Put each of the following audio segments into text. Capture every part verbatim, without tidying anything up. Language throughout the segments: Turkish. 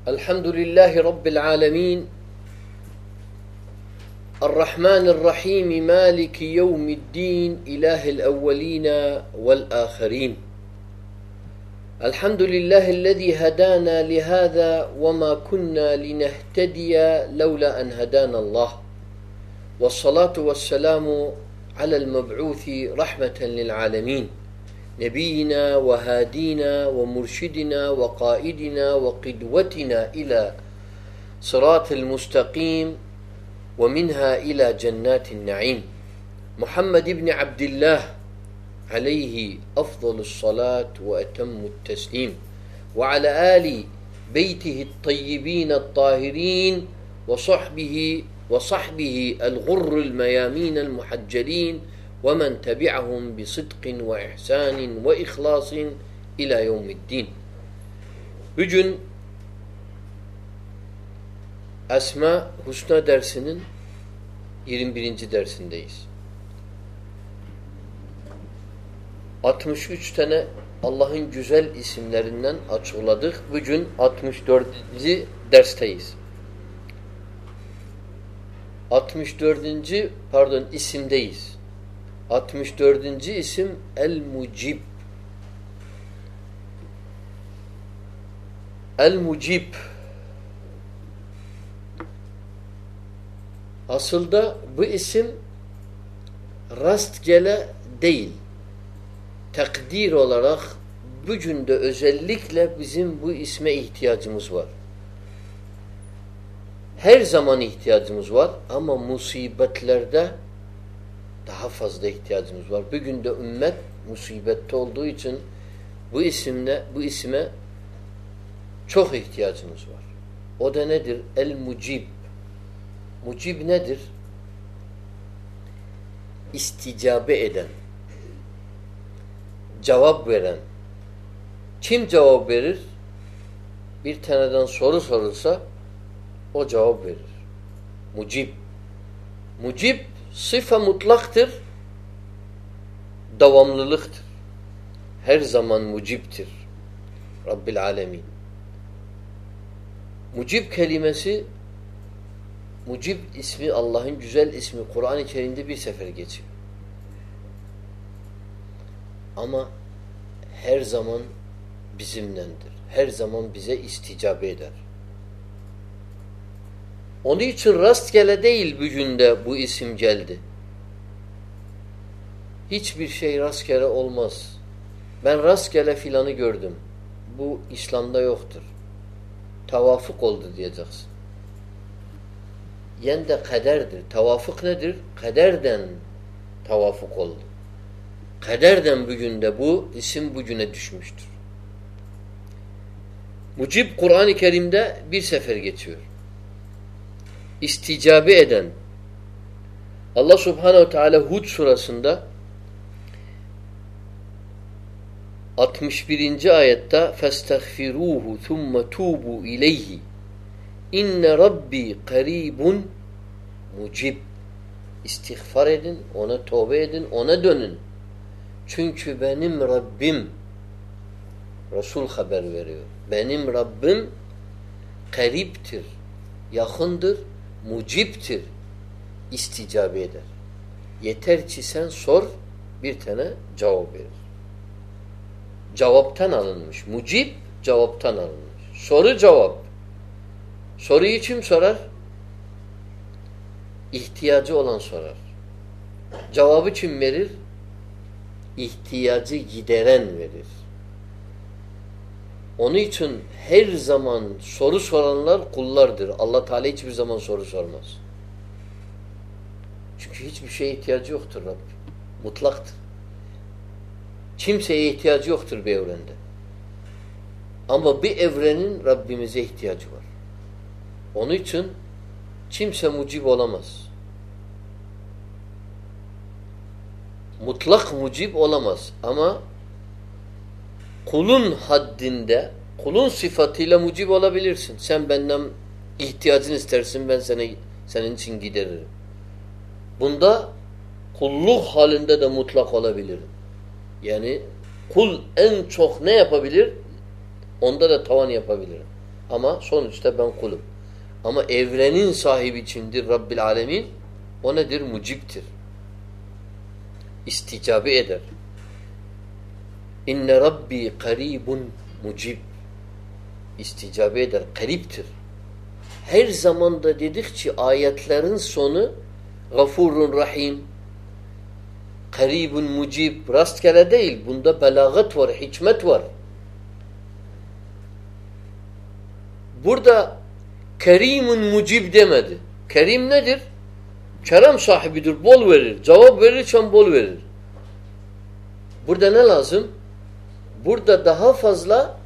Elhamdülillahi Rabbil alemin. Errahmanirrahim. Maliki yevmiddin. İlahil evvelina vel ahirin. Elhamdülillahillezî hedâna lihâzâ ve mâ kunnâ linehtediye levlâ en hedânallah. Vessalâtu vesselamu alel meb'ûthi rahmeten lil âlemîn. Nebiyyina ve hâdîna ve murşidina ve kâidina ve kıdvetina ila sıratil mustakîm ve minha ila cennetin naîm. Muhammed ibn Abdillah aleyhi afdalus salat ve etemmut teslim ve ala ali beytihi't tayyibîne't tahirin ve sahbihi ve sahbihi el-gurrul meyâmînel muhaccelîn ve men tebi'ahum bi sıdkın ve ihsanin ve ihlasın ila yevmiddin. Bugün Esma Husna dersinin yirmi birinci dersindeyiz. altmış üç tane Allah'ın güzel isimlerinden açıkladık. Bugün altmış dördüncü dersteyiz. altmış dördüncü pardon isimdeyiz. altmış dördüncü isim El-Mucib. El-Mucib aslında bu isim rastgele değil. Takdir olarak bugün de özellikle bizim bu isme ihtiyacımız var. Her zaman ihtiyacımız var ama musibetlerde daha fazla ihtiyacımız var. Bugün de ümmet musibette olduğu için bu isimle bu isme çok ihtiyacımız var. O da nedir? El-Mucib. Mucib nedir? İsticabe eden, cevap veren. Kim cevap verir? Bir taneden soru sorulsa o cevap verir. Mucib. Mucib sıfa mutlaktır, devamlılıktır. Her zaman mucibtir. Rabbil alemin. Mucib kelimesi, Mucib ismi Allah'ın güzel ismi Kur'an-ı Kerim'de bir sefer geçiyor. Ama her zaman bizimlendir. Her zaman bize isticabe eder. Onun için rastgele değil bugün de bu isim geldi. Hiçbir şey rastgele olmaz. Ben rastgele filanı gördüm. Bu İslam'da yoktur. Tevafuk oldu diyeceksin. Yen de kaderdir. Tevafuk nedir? Kaderden tevafuk oldu. Kaderden bugün de bu isim bugüne düşmüştür. Mucib Kur'an-ı Kerim'de bir sefer geçiyor. İsticabe eden. Allah Subhanahu ve Teala Hud surasında altmış birinci ayette فَاسْتَغْفِرُوهُ ثُمَّ تُوبُوا اِلَيْهِ İnne Rabbi karibun mucib. İstiğfar edin, ona tövbe edin, ona dönün. Çünkü benim Rabbim, Resul haber veriyor. Benim Rabbim kariptir, yakındır, muciptir, isticabe eder. Yeter ki sen sor, bir tane cevap verir. Cevaptan alınmış. Mucib, cevaptan alınmış. Soru cevap. Soruyu kim sorar? İhtiyacı olan sorar. Cevabı kim verir? İhtiyacı gideren verir. Onun için her zaman soru soranlar kullardır. Allah Teala hiçbir zaman soru sormaz. Çünkü hiçbir şeye ihtiyacı yoktur Rabbim. Mutlaktır. Kimseye ihtiyacı yoktur bir evrende. Ama bir evrenin Rabbimize ihtiyacı var. Onun için kimse mucib olamaz. Mutlak mucib olamaz. Ama kulun haddinde, kulun sıfatıyla mucib olabilirsin. Sen benden ihtiyacını istersin, ben sana, senin için gideririm. Bunda kulluk halinde de mutlak olabilirim. Yani kul en çok ne yapabilir? Onda da tavan yapabilirim. Ama sonuçta ben kulum. Ama evrenin sahibi kimdir? Rabbil Alemin. O nedir? Muciptir. İsticabe eder. İnne Rabbi karibun mucib. İsticabe eder. Kariptir. Her zaman da dedikçe ayetlerin sonu Gafurun Rahim, Karibun Mucib rastgele değil. Bunda belagat var, hikmet var. Burada Kerimun Mucib demedi. Kerim nedir? Kerem sahibidir, bol verir. Cevap verirken bol verir. Burada ne lazım? Burada daha fazla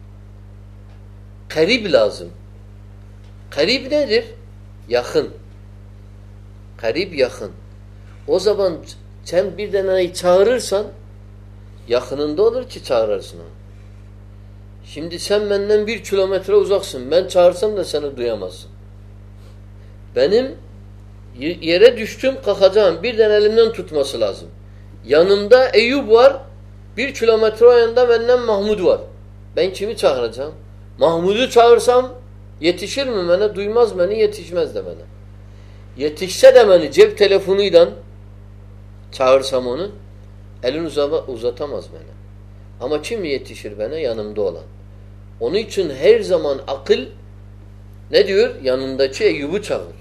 karib lazım. Karib nedir? Yakın. Karib yakın. O zaman sen bir deneyi çağırırsan yakınında olur ki çağırırsın onu. Şimdi sen benden bir kilometre uzaksın. Ben çağırsam da seni duyamazsın. Benim yere düştüm kalkacağım. Birden elimden tutması lazım. Yanımda Eyüp var. Bir kilometre o yanda benden Mahmud var. Ben kimi çağıracağım? Mahmud'u çağırsam yetişir mi bana? Duymaz beni, yetişmez de bana. Yetişse de beni cep telefonuyla çağırsam onu elini uzatamaz bana. Ama kim yetişir bana? Yanımda olan. Onun için her zaman akıl ne diyor? Yanındaki Eyyub'u çağır.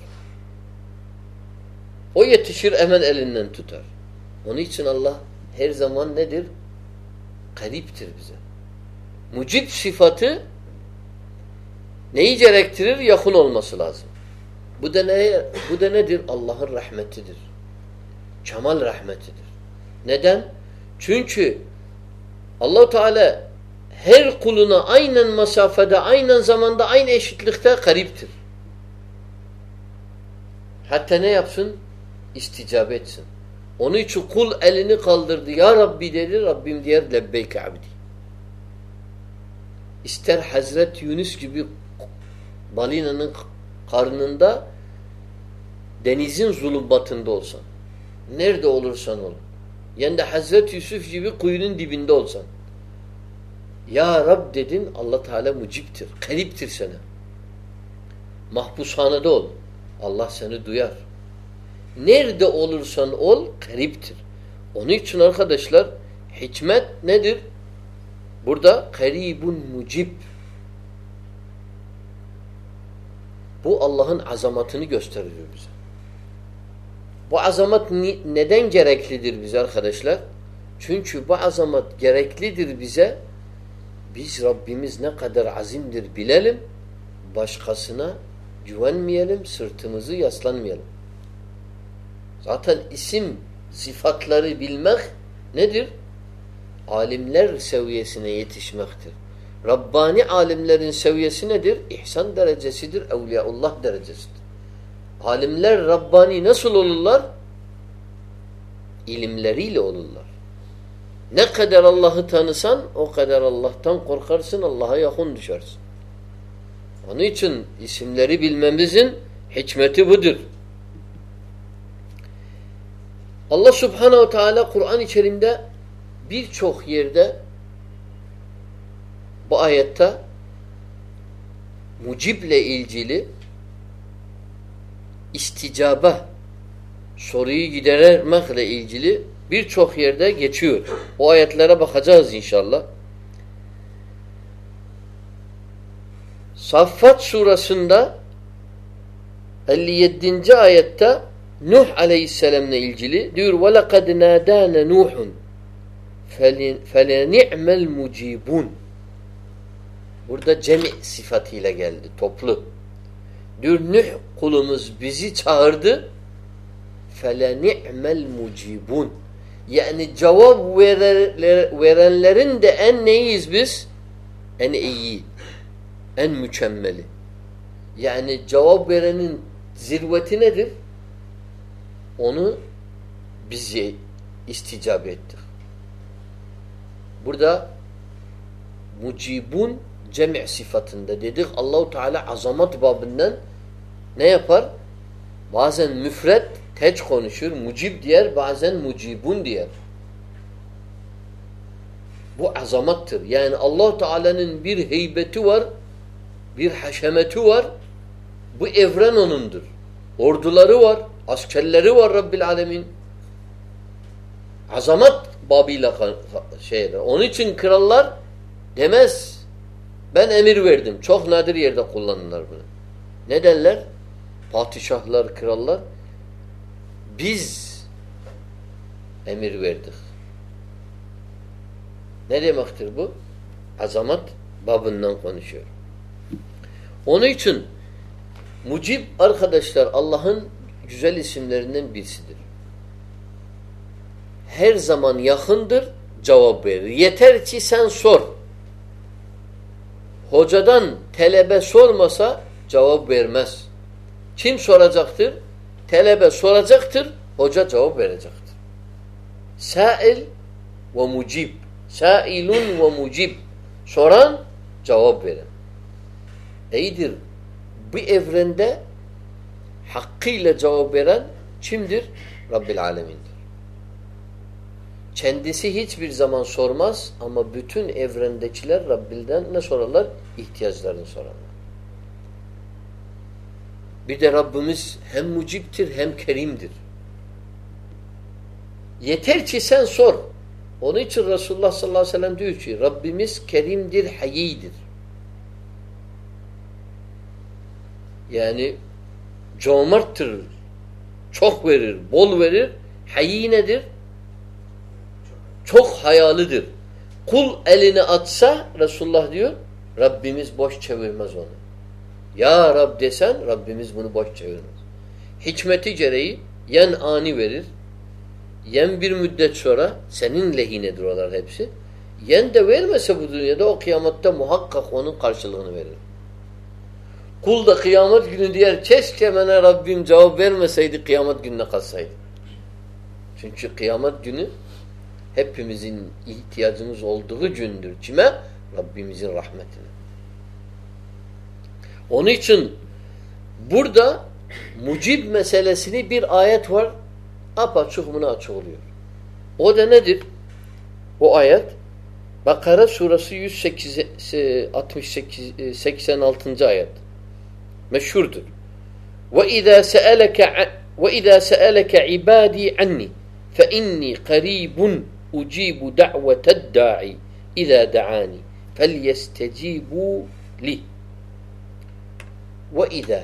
O yetişir hemen elinden tutar. Onun için Allah her zaman nedir? Kariptir bize. Mucib sıfatı neyi gerektirir? Yakın olması lazım. Bu da ne? Bu da nedir? Allah'ın rahmetidir. Kemal rahmetidir. Neden? Çünkü Allah Teala her kuluna aynen mesafede, aynen zamanda, aynı eşitlikte kariptir. Hatta ne yapsın? İsticabe etsin. Onun için kul elini kaldırdı. Ya Rabbi dedi. Rabbim diyer lebbeyke abdi. İster Hazreti Yunus gibi balinanın karnında denizin zulumbatında olsan. Nerede olursan ol. Yani de Hazreti Yusuf gibi kuyunun dibinde olsan. Ya Rab dedin, Allah Teala muciptir. Kariptir sana. Mahpushanede ol. Allah seni duyar. Nerede olursan ol, kariptir. Onun için arkadaşlar hikmet nedir? Burada karibun mucib. Bu Allah'ın azamatını gösteriyor bize. Bu azamat neden gereklidir bize arkadaşlar? Çünkü bu azamat gereklidir bize. Biz Rabbimiz ne kadar azimdir bilelim. Başkasına güvenmeyelim, sırtımızı yaslanmayalım. Zaten isim, sıfatları bilmek nedir? Alimler seviyesine yetişmektir. Rabbani alimlerin seviyesi nedir? İhsan derecesidir, Evliyaullah derecesidir. Alimler Rabbani nasıl olurlar? İlimleriyle olurlar. Ne kadar Allah'ı tanısan o kadar Allah'tan korkarsın, Allah'a yakın düşersin. Onun için isimleri bilmemizin hikmeti budur. Allah Subhanahu Teala Kur'an-ı Kerim'de birçok yerde bu ayette mucible ilgili isticabe soruyu gidermekle ilgili birçok yerde geçiyor. O ayetlere bakacağız inşallah. Saffat surasında elli yedinci ayette Nuh aleyhisselamla ilgili diyor وَلَقَدْ نَادَانَ نُوحٌ فَلَنِعْمَ الْمُجِيبُونَ. Burada cemi sıfatıyla geldi, toplu. Diyor Nuh kulumuz bizi çağırdı فَلَنِعْمَ الْمُجِيبُونَ. Yani cevap verenlerin de en neyiz biz? En iyi, en mükemmeli. Yani cevap verenin zirveti nedir? Onu bize isticabe ettik. Burada mucibun cemi' sıfatında dedik. Allahu Teala azamat babından ne yapar? Bazen müfret teç konuşur, mucib diyer, bazen mucibun diyer. Bu azamattır. Yani Allah Teala'nın bir heybeti var. Bir haşemeti var. Bu evren onundur. Orduları var. Askerleri var Rabbil Alemin. Azamat babıyla şeyler. Onun için krallar demez ben emir verdim. Çok nadir yerde kullanırlar bunu. Ne derler? Padişahlar, krallar biz emir verdik. Ne demektir bu? Azamat babından konuşuyor. Onun için Mucib arkadaşlar Allah'ın güzel isimlerinden birisidir. Her zaman yakındır, cevap verir. Yeter ki sen sor. Hocadan talebe sormasa cevap vermez. Kim soracaktır? Talebe soracaktır, hoca cevap verecektir. Sail ve mucib. Sailun ve mucib. Soran, cevap veren. İyidir. Bu evrende hakkıyla cevap veren kimdir? Rabbil Alemin'dir. Kendisi hiçbir zaman sormaz ama bütün evrendekiler Rabbilden ne sorarlar? İhtiyaçlarını sorarlar. Bir de Rabbimiz hem muciptir hem kerimdir. Yeter ki sen sor. Onun için Resulullah sallallahu aleyhi ve sellem diyor ki Rabbimiz kerimdir, hayyidir. Yani cömerttir, çok verir, bol verir. Hayyi nedir? Çok hayalıdır. Kul elini atsa Resulullah diyor Rabbimiz boş çevirmez onu. Ya Rab desen Rabbimiz bunu boş çevirmez. Hikmeti gereği yen ani verir, yen bir müddet sonra senin lehinedir onlar hepsi. Yen de vermese bu dünyada o kıyamette muhakkak onun karşılığını verir. Kul da kıyamet günü diğer keşke bana Rabbim cevap vermeseydi kıyamet gününe kalsaydı. Çünkü kıyamet günü hepimizin ihtiyacımız olduğu gündür. Kime? Rabbimizin rahmetine. Onun için burada mucib meselesini bir ayet var. Apaçık bunu açıklıyor. O da nedir? O ayet Bakara suresi yüz altmış sekiz seksen altıncı ayet. Meşhurdur. Ve izâ se'eleke ve izâ se'eleke ibâdî anni fe inni qarîbun ucibu da'veted da'i izâ da'ani felyestecibû li. Ve izâ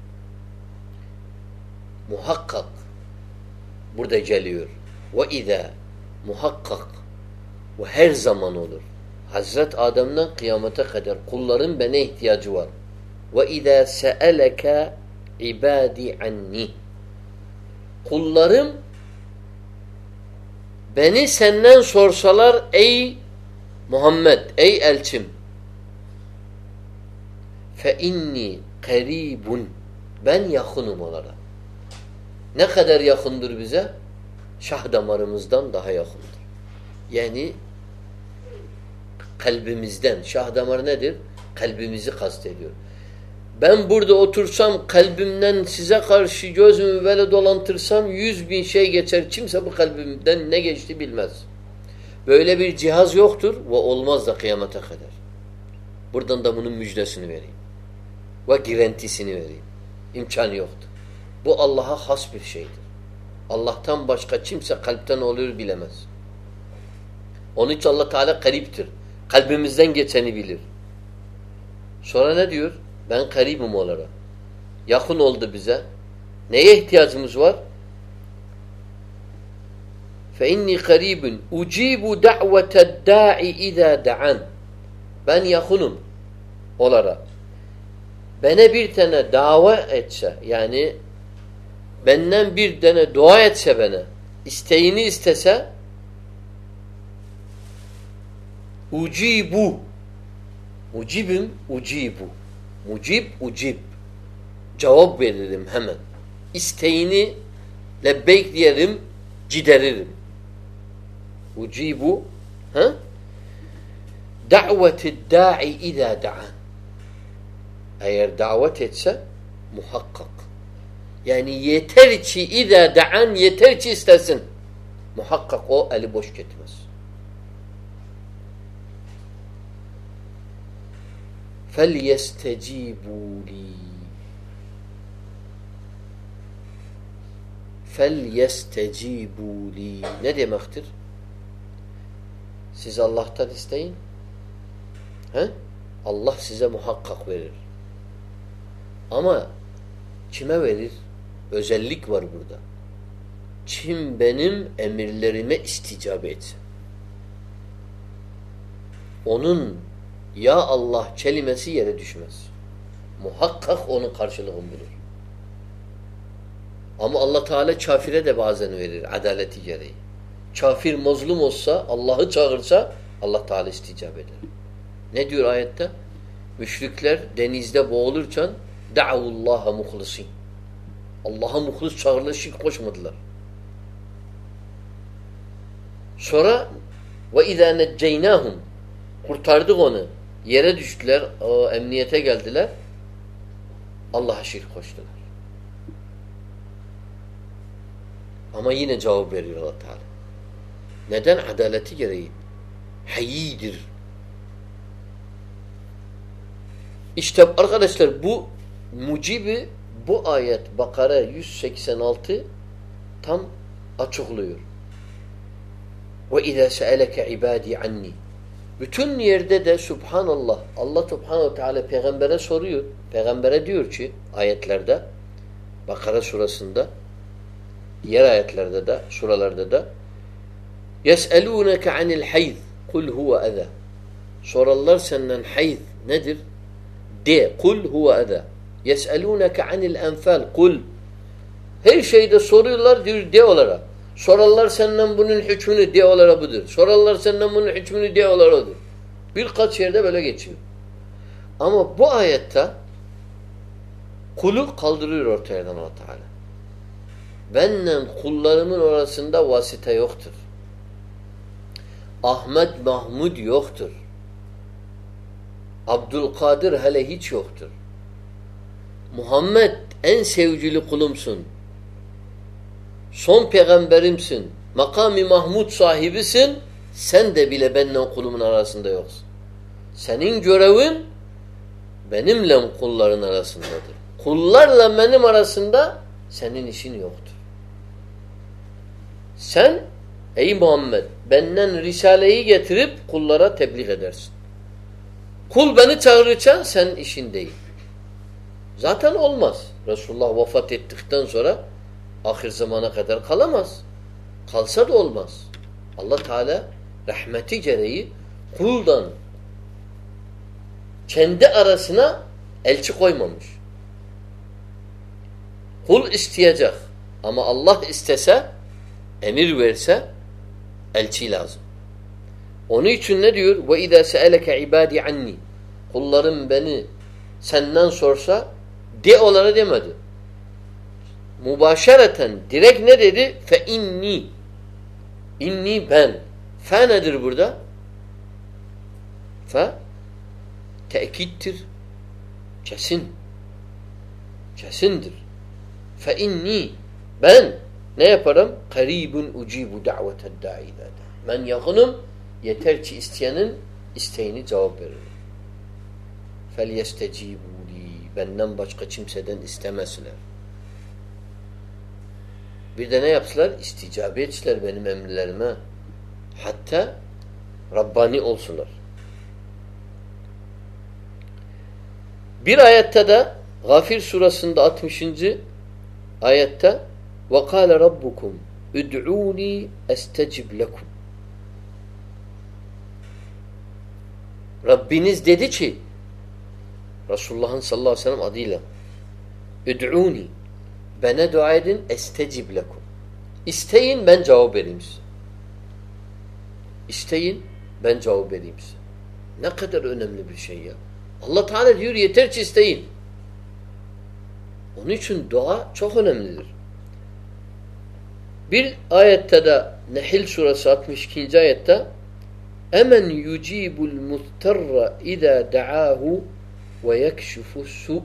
muhakkak burada geliyor. Ve izâ muhakkak ve her zaman olur. Hazret Adem'den kıyamete kadar kulların bana ihtiyacı var. Ve izâ se'eleke ibâdî anni. Kullarım beni senden sorsalar ey Muhammed, ey elçim fe inni karibun, ben yakınım onlara. Ne kadar yakındır bize? Şah damarımızdan daha yakındır. Yani kalbimizden. Şah damar nedir? Kalbimizi kastediyor. Ben burada otursam kalbimden size karşı gözümü böyle dolantırsam yüz bin şey geçer. Kimse bu kalbimden ne geçti bilmez. Böyle bir cihaz yoktur ve olmaz da kıyamete kadar. Buradan da bunun müjdesini vereyim. Ve garantisini vereyim. İmkanı yoktur. Bu Allah'a has bir şeydir. Allah'tan başka kimse kalpten oluyor bilemez. Onun için Allah Teala kariptir. Kalbimizden geçeni bilir. Sonra ne diyor? Ben karibim olarak. Yakın oldu bize. Neye ihtiyacımız var? فَاِنِّي قَرِيبٌ اُجِيبُ دَعْوَةَ الدَّاعِ اِذَا دَعَنْ. Ben yakınım olarak. Bana bir tane dava etse, yani benden bir tane dua etse bana, isteğini istese, ucibu, mucibim, ucibu, mucib, ucib, cevap veririm hemen. İsteğini lebbeyk diyelim, gideririm. Ucibu, ha? Da'veti da'i izâ da'an. Eğer davet etse muhakkak. Yani yeter ki izâ da'an, yeter ki istesin. Muhakkak o eli boş gitmez. فَلْيَسْتَجِيبُوا لِي فَلْيَسْتَجِيبُوا لِي Ne demektir? Siz Allah'tan isteyin. He? Allah size muhakkak verir. Ama kime verir? Özellik var burada. Kim benim emirlerime isticabe etsin. Onun ya Allah kelimesi yere düşmez. Muhakkak onun karşılığını bulur. Ama Allah Teala kafire de bazen verir adaleti gereği. Kafir mazlum olsa, Allah'ı çağırsa Allah Teala isticap eder. Ne diyor ayette? Müşrikler denizde boğulurken da'ullaha muhlisin. Allah'a muhlis çağırırlar, şirk koşmadılar. Sonra ve izâ necceynâhum kurtardık onu. Yere düştüler, o, emniyete geldiler. Allah'a şirk koştular. Ama yine cevap veriyor Allah Teala. Neden? Adaleti gereği. Hayyidir. İşte arkadaşlar bu mucibi bu ayet Bakara yüz seksen altı tam açıklıyor. Ve izâ se'eleke ibâdî anni. Bütün yerde de Subhanallah Allah Subhanahu Teala peygambere soruyor. Peygambere diyor ki ayetlerde Bakara surasında diğer ayetlerde de suralarda da yes'elûneke anil hayz kul huve eza. Sorarlar senden hayz nedir? De kul huve eza. Yes'elûneke anil enfal kul. Her şeyde soruyorlar diyor de olarak. Sorarlar senden bunun hükmünü de olarak budur. Sorarlar senden bunun hükmünü de olarak odur. Birkaç yerde böyle geçiyor. Ama bu ayette kulu kaldırıyor ortadan Allah Teala. Benle kullarımın arasında vasıta yoktur. Ahmet Mahmud yoktur. Abdülkadir hele hiç yoktur. Muhammed en sevgili kulumsun. Son peygamberimsin. Makam-ı Mahmud sahibisin. Sen de bile benimle kulumun arasında yoksun. Senin görevin benimle kulların arasındadır. Kullarla benim arasında senin işin yoktur. Sen ey Muhammed benden risaleyi getirip kullara tebliğ edersin. Kul beni çağırırken sen işin değil. Zaten olmaz. Resulullah vefat ettikten sonra ahir zamana kadar kalamaz. Kalsa da olmaz. Allah Teala rahmeti gereği kuldan kendi arasına elçi koymamış. Kul isteyecek. Ama Allah istese, emir verse elçi lazım. Onun için ne diyor? وَاِذَا سَأَلَكَ عِبَادِ عَنِّي Kullarım beni senden sorsa de onlara demedi. Mübaşereten direkt ne dedi? Fe inni inni ben. Fe nedir burada? Fe tekittir. Kesin. Kesindir. Fe inni ben ne yaparım? Karibun ucibu da'veted da'i. Ben yakınım. Yeter ki isteyenin isteğini cevap veririm. فَلْيَسْتَجِيبُوا لِي Benden başka kimseden istemezler. Bir de ne yapsılar? İsticabe etsinler benim emirlerime. Hatta Rabbani olsunlar. Bir ayette de Gafir surasında altmışıncı ayette وَقَالَ رَبُّكُمْ اُدْعُونِي اَسْتَجِبْ لَكُمْ Rabbiniz dedi ki Resulullah'ın sallallahu aleyhi ve sellem adıyla Üd'uni bana dua edin estecib lekum. İsteyin ben cevap vereyim size. İsteyin ben cevap vereyim size. Ne kadar önemli bir şey ya. Allah Teala diyor yeter ki isteyin. Onun için dua çok önemlidir. Bir ayette de Nehl suresi altmış ikinci ayette Emen yucibul muhtarra iza da'ahu ve yekşifu su.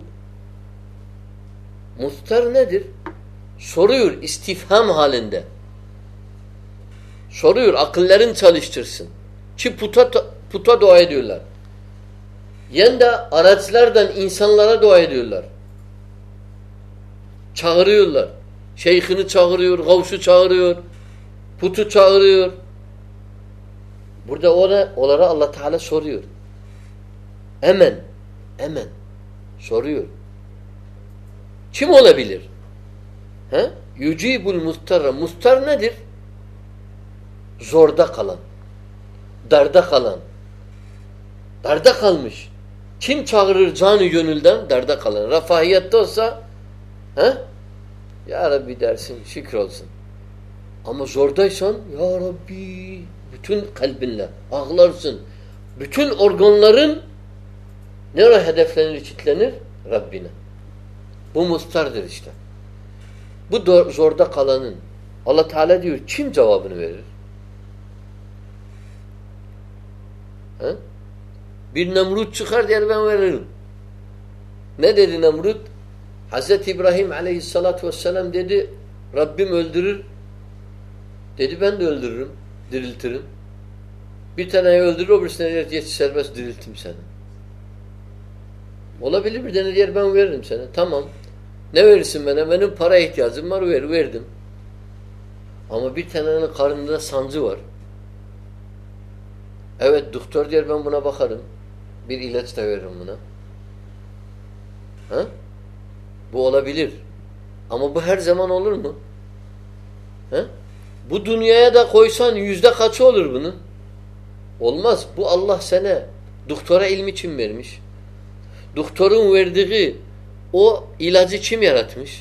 Muhtar nedir? Soruyor istifham halinde. Soruyor akılların çalıştırsın. Ki puta, puta dua ediyorlar. Yen de araçlardan insanlara dua ediyorlar. Çağırıyorlar. Şeyhini çağırıyor, gavsu çağırıyor, putu çağırıyor. Burada ona, onlara Allah Teala soruyor. Hemen, hemen soruyor. Kim olabilir? He? Yücibul mustarra. Mustar nedir? Zorda kalan. Darda kalan. Darda kalmış. Kim çağırır canı gönülden? Darda kalan. Rafahiyette olsa he? Ya Rabbi dersin, şükür olsun. Ama zordaysan Ya Rabbi bütün kalbinle ağlarsın. Bütün organların nereye hedeflenir, kitlenir? Rabbine. Bu mustardır işte. Bu zorda kalanın Allah Teala diyor kim cevabını verir? He? Bir Nemrut çıkar der ben veririm. Ne dedi Nemrut? Hazreti İbrahim aleyhissalatu vesselam dedi Rabbim öldürür. Dedi ben de öldürürüm. Diriltirim. Bir taneyi öldürür öbürsüne der geç serbest diriltim seni. Olabilir bir tane diğer ben veririm sana. Tamam. Ne verirsin bana? Benim para ihtiyacım var ver, verdim. Ama bir tanenin karnında sancı var. Evet doktor diyor ben buna bakarım. Bir ilaç da veririm buna. Ha? Bu olabilir. Ama bu her zaman olur mu? Ha? Bu dünyaya da koysan yüzde kaçı olur bunun? Olmaz. Bu Allah sana doktora ilmi için vermiş. Doktorun verdiği o ilacı kim yaratmış?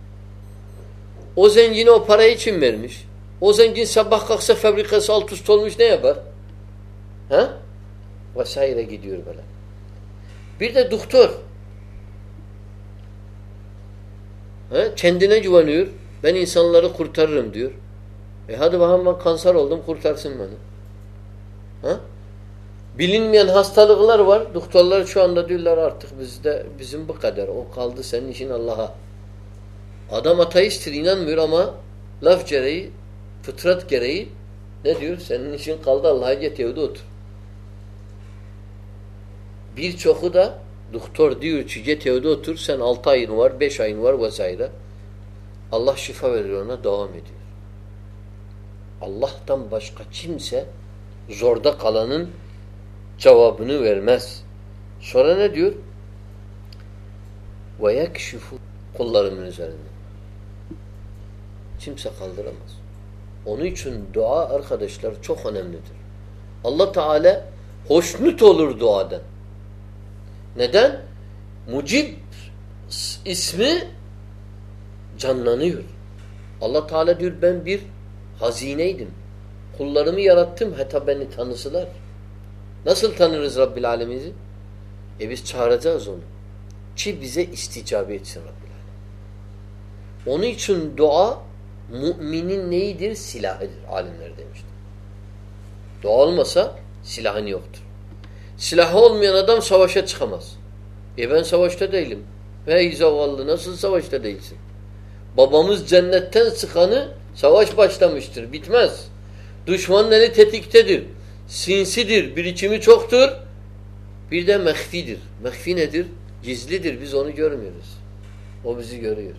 O zengine o parayı kim vermiş? O zengin sabah kalksa fabrikası alt üst olmuş ne yapar? Ha? Vesaire gidiyor böyle. Bir de doktor ha? Kendine güveniyor. Ben insanları kurtarırım diyor. E hadi bakalım ben kanser oldum kurtarsın beni. Ha? Bilinmeyen hastalıklar var. Doktorlar şu anda diyorlar artık bizde bizim bu kadar. O kaldı senin işin Allah'a. Adam ateisttir inanmıyor ama laf gereği, fıtrat gereği ne diyor? Senin işin kaldı Allah'a git evde otur. Birçoku da doktor diyor ki git evde otur sen altı ayın var, beş ayın var vesaire. Allah şifa verir ona devam ediyor. Allah'tan başka kimse zorda kalanın cevabını vermez. Sonra ne diyor? Ve yekşifu kullarımın üzerinde. Kimse kaldıramaz. Onun için dua arkadaşlar çok önemlidir. Allah Teala hoşnut olur duadan. Neden? Mucib ismi canlanıyor. Allah Teala diyor ben bir hazineydim. Kullarımı yarattım hatta beni tanısılar. Nasıl tanırız Rabbil Alemin'i? E biz çağıracağız onu. Ki bize isticabe etsin Rabbil Alemin. Onun için dua müminin neyidir? Silahıdır. Alimler demiştir. Dua olmasa silahın yoktur. Silahı olmayan adam savaşa çıkamaz. E ben savaşta değilim. Hey zavallı nasıl savaşta değilsin? Babamız cennetten sıkanı savaş başlamıştır. Bitmez. Düşmanın eli tetiktedir. Sinsidir. Birikimi çoktur. Bir de mehfidir. Mehfi nedir? Gizlidir. Biz onu görmüyoruz. O bizi görüyor.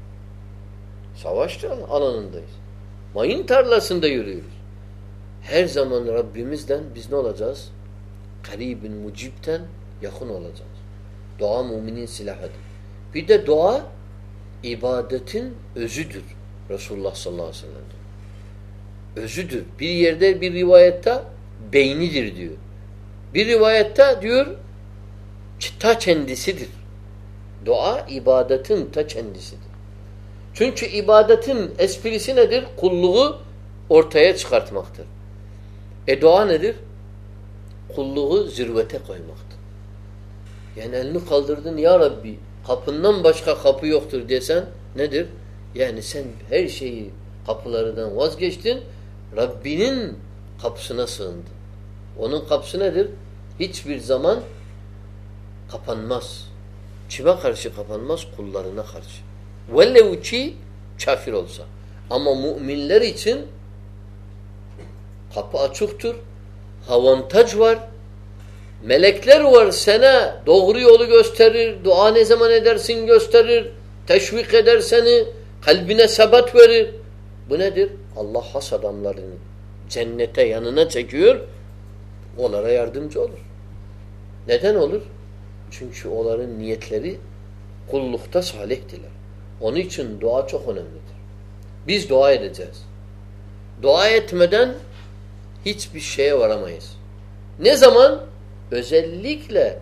Savaş alanındayız. Mayın tarlasında yürüyoruz. Her zaman Rabbimizden biz ne olacağız? Karibin mucibten yakın olacağız. Dua müminin silahıdır. Bir de dua ibadetin özüdür. Resulullah sallallahu aleyhi ve sellem diyor. Özüdür. Bir yerde bir rivayette beynidir diyor. Bir rivayette diyor ta kendisidir. Dua ibadetin ta kendisidir. Çünkü ibadetin esprisi nedir? Kulluğu ortaya çıkartmaktır. E dua nedir? Kulluğu zirvete koymaktır. Yani elini kaldırdın ya Rabbi kapından başka kapı yoktur desen nedir? Yani sen her şeyi kapılarından vazgeçtin Rabbinin kapısına sığındın. Onun kapısı nedir? Hiçbir zaman kapanmaz. Kime karşı kapanmaz? Kullarına karşı. Velev ki kafir olsa. Ama müminler için kapı açıktır. Avantaj var. Melekler var sana doğru yolu gösterir, dua ne zaman edersin gösterir, teşvik eder seni, kalbine sebat verir. Bu nedir? Allah has adamlarını cennete yanına çekiyor, onlara yardımcı olur. Neden olur? Çünkü onların niyetleri kullukta salihtiler. Onun için dua çok önemlidir. Biz dua edeceğiz. Dua etmeden hiçbir şeye varamayız. Ne zaman? Özellikle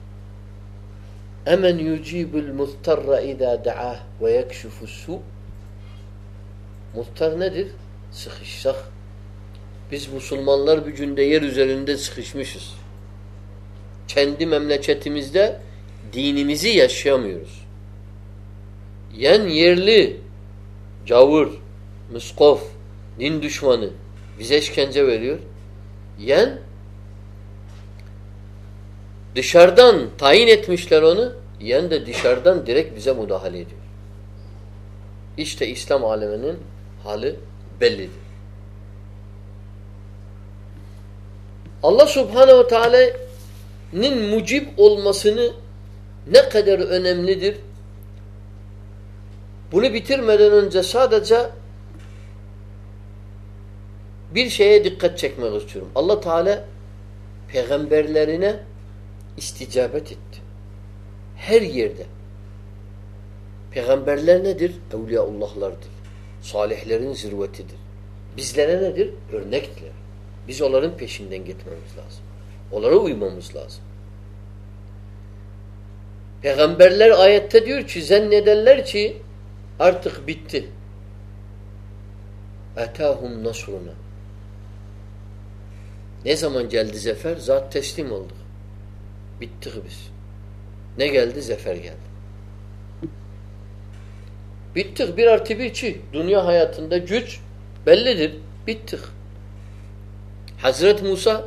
emen yucibul muztarra izâ da'ah ve yekşifus su. Muhtar nedir? Sıkışsak. Biz Müslümanlar bir günde yer üzerinde sıkışmışız. Kendi memleketimizde dinimizi yaşayamıyoruz. Yen yerli, gavur, muskof, din düşmanı bize işkence veriyor. Yen dışarıdan tayin etmişler onu, yen de dışarıdan direkt bize müdahale ediyor. İşte İslam aleminin hali bellidir. Allah Subhanahu ve Teala'nın mucib olmasını ne kadar önemlidir? Bunu bitirmeden önce sadece bir şeye dikkat çekmek istiyorum. Allah Teala peygamberlerine isticabet etti. Her yerde. Peygamberler nedir? Evliyaullahlardır. Salihlerin zirvetidir. Bizlere nedir? Örnektiler. Biz onların peşinden gitmemiz lazım. Onlara uymamız lazım. Peygamberler ayette diyor ki zannederler ki artık bitti. Etahum nasruna. Ne zaman geldi zafer? Zat teslim olduk. Bittik biz. Ne geldi? Zafer geldi. Bittik. Bir artı bir iki. Dünya hayatında güç bellidir. Bittik. Hazreti Musa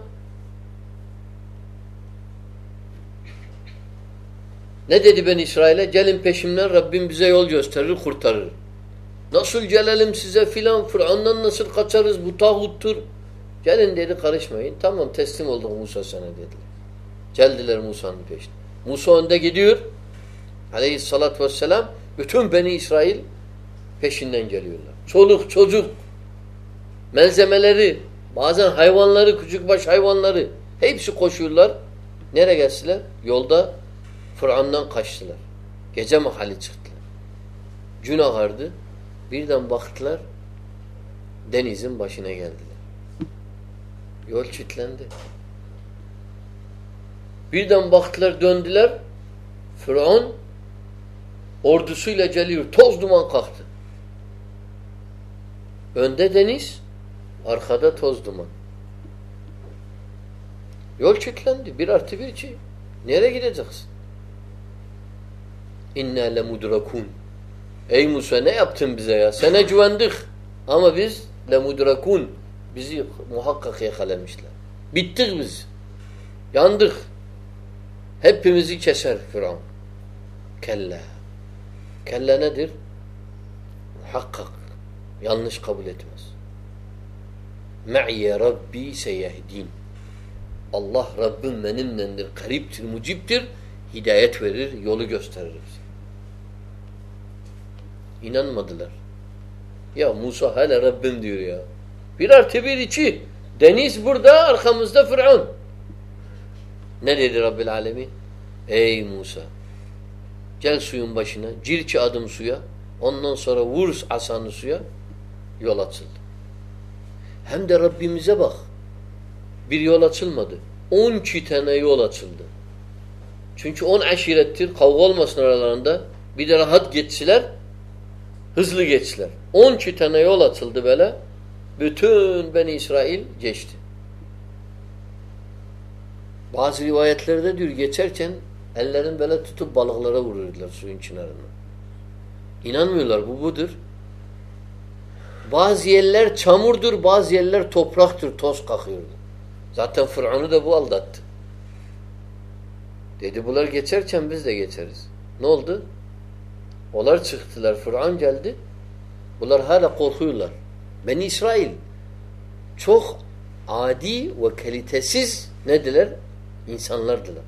ne dedi ben İsrail'e? Gelin peşimden Rabbim bize yol gösterir, kurtarır. Nasıl gelelim size filan, Fır'an'dan nasıl kaçarız, bu tağuttur. Gelin dedi, karışmayın. Tamam teslim olduk Musa sana dediler. Geldiler Musa'nın peşine. Musa önde gidiyor. Aleyhissalatü vesselam. Bütün Beni İsrail peşinden geliyorlar. Çoluk, çocuk, malzemeleri, bazen hayvanları, küçükbaş hayvanları hepsi koşuyorlar. Nereye gelsinler? Yolda Fır'an'dan kaçtılar. Gece mahalli çıktılar. Gün ağardı. Birden baktılar denizin başına geldiler. Yol kilitlendi. Birden baktılar döndüler. Firavun ordusuyla geliyor. Toz duman kalktı. Önde deniz, arkada toz duman. Yol kilitlendi. Bir artı bir iki. Nereye gideceksin? İnna lemudrakun. Ey Musa ne yaptın bize ya? Sana güvendik. Ama biz lemudrakun. Bizi muhakkak yakalamışlar. Bittik biz. Yandık. Hepimizi keser Firavun. Kella. Kella nedir? Muhakkak. Yanlış kabul etmez. Me'ye Rabbi seyehdin. Allah Rabbim benimlendir. Kariptir, muciptir. Hidayet verir, yolu gösterir bize. İnanmadılar. Ya Musa hala Rabbim diyor ya. Bir artı bir iki. Deniz burada, arkamızda Firavun. Ne dedi Rabbil Alemin? Ey Musa, gel suyun başına, gir iki adım suya, ondan sonra vur asanı suya, yol açıldı. Hem de Rabbimize bak. Bir yol açılmadı. On iki tane yol açıldı. Çünkü on aşirettir, kavga olmasın aralarında. Bir de rahat geçsiler, hızlı geçsiler. On iki tane yol açıldı böyle. Bütün Beni İsrail geçti. Bazı rivayetlerde diyor geçerken ellerin böyle tutup balıklara vururdular suyun kenarına. İnanmıyorlar bu budur. Bazı yerler çamurdur, bazı yerler topraktır, toz kakıyordu. Zaten Fır'an'ı da bu aldattı. Dedi bunlar geçerken biz de geçeriz. Ne oldu? Onlar çıktılar, Fır'an geldi. Bunlar hala korkuyorlar. Beni İsrail çok adi ve kalitesiz nediler? İnsanlardılar.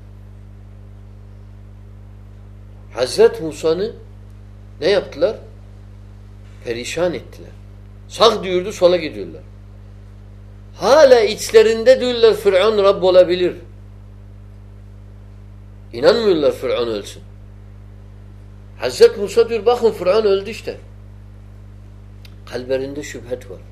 Hazret Musa'nı ne yaptılar? Perişan ettiler. Sağ diyordu, sola gidiyorlar. Hala içlerinde diyorlar Firavun Rabb olabilir. İnanmıyorlar Firavun ölsün. Hazret Musa diyor bakın Firavun öldü işte. Kalplerinde şüphet var.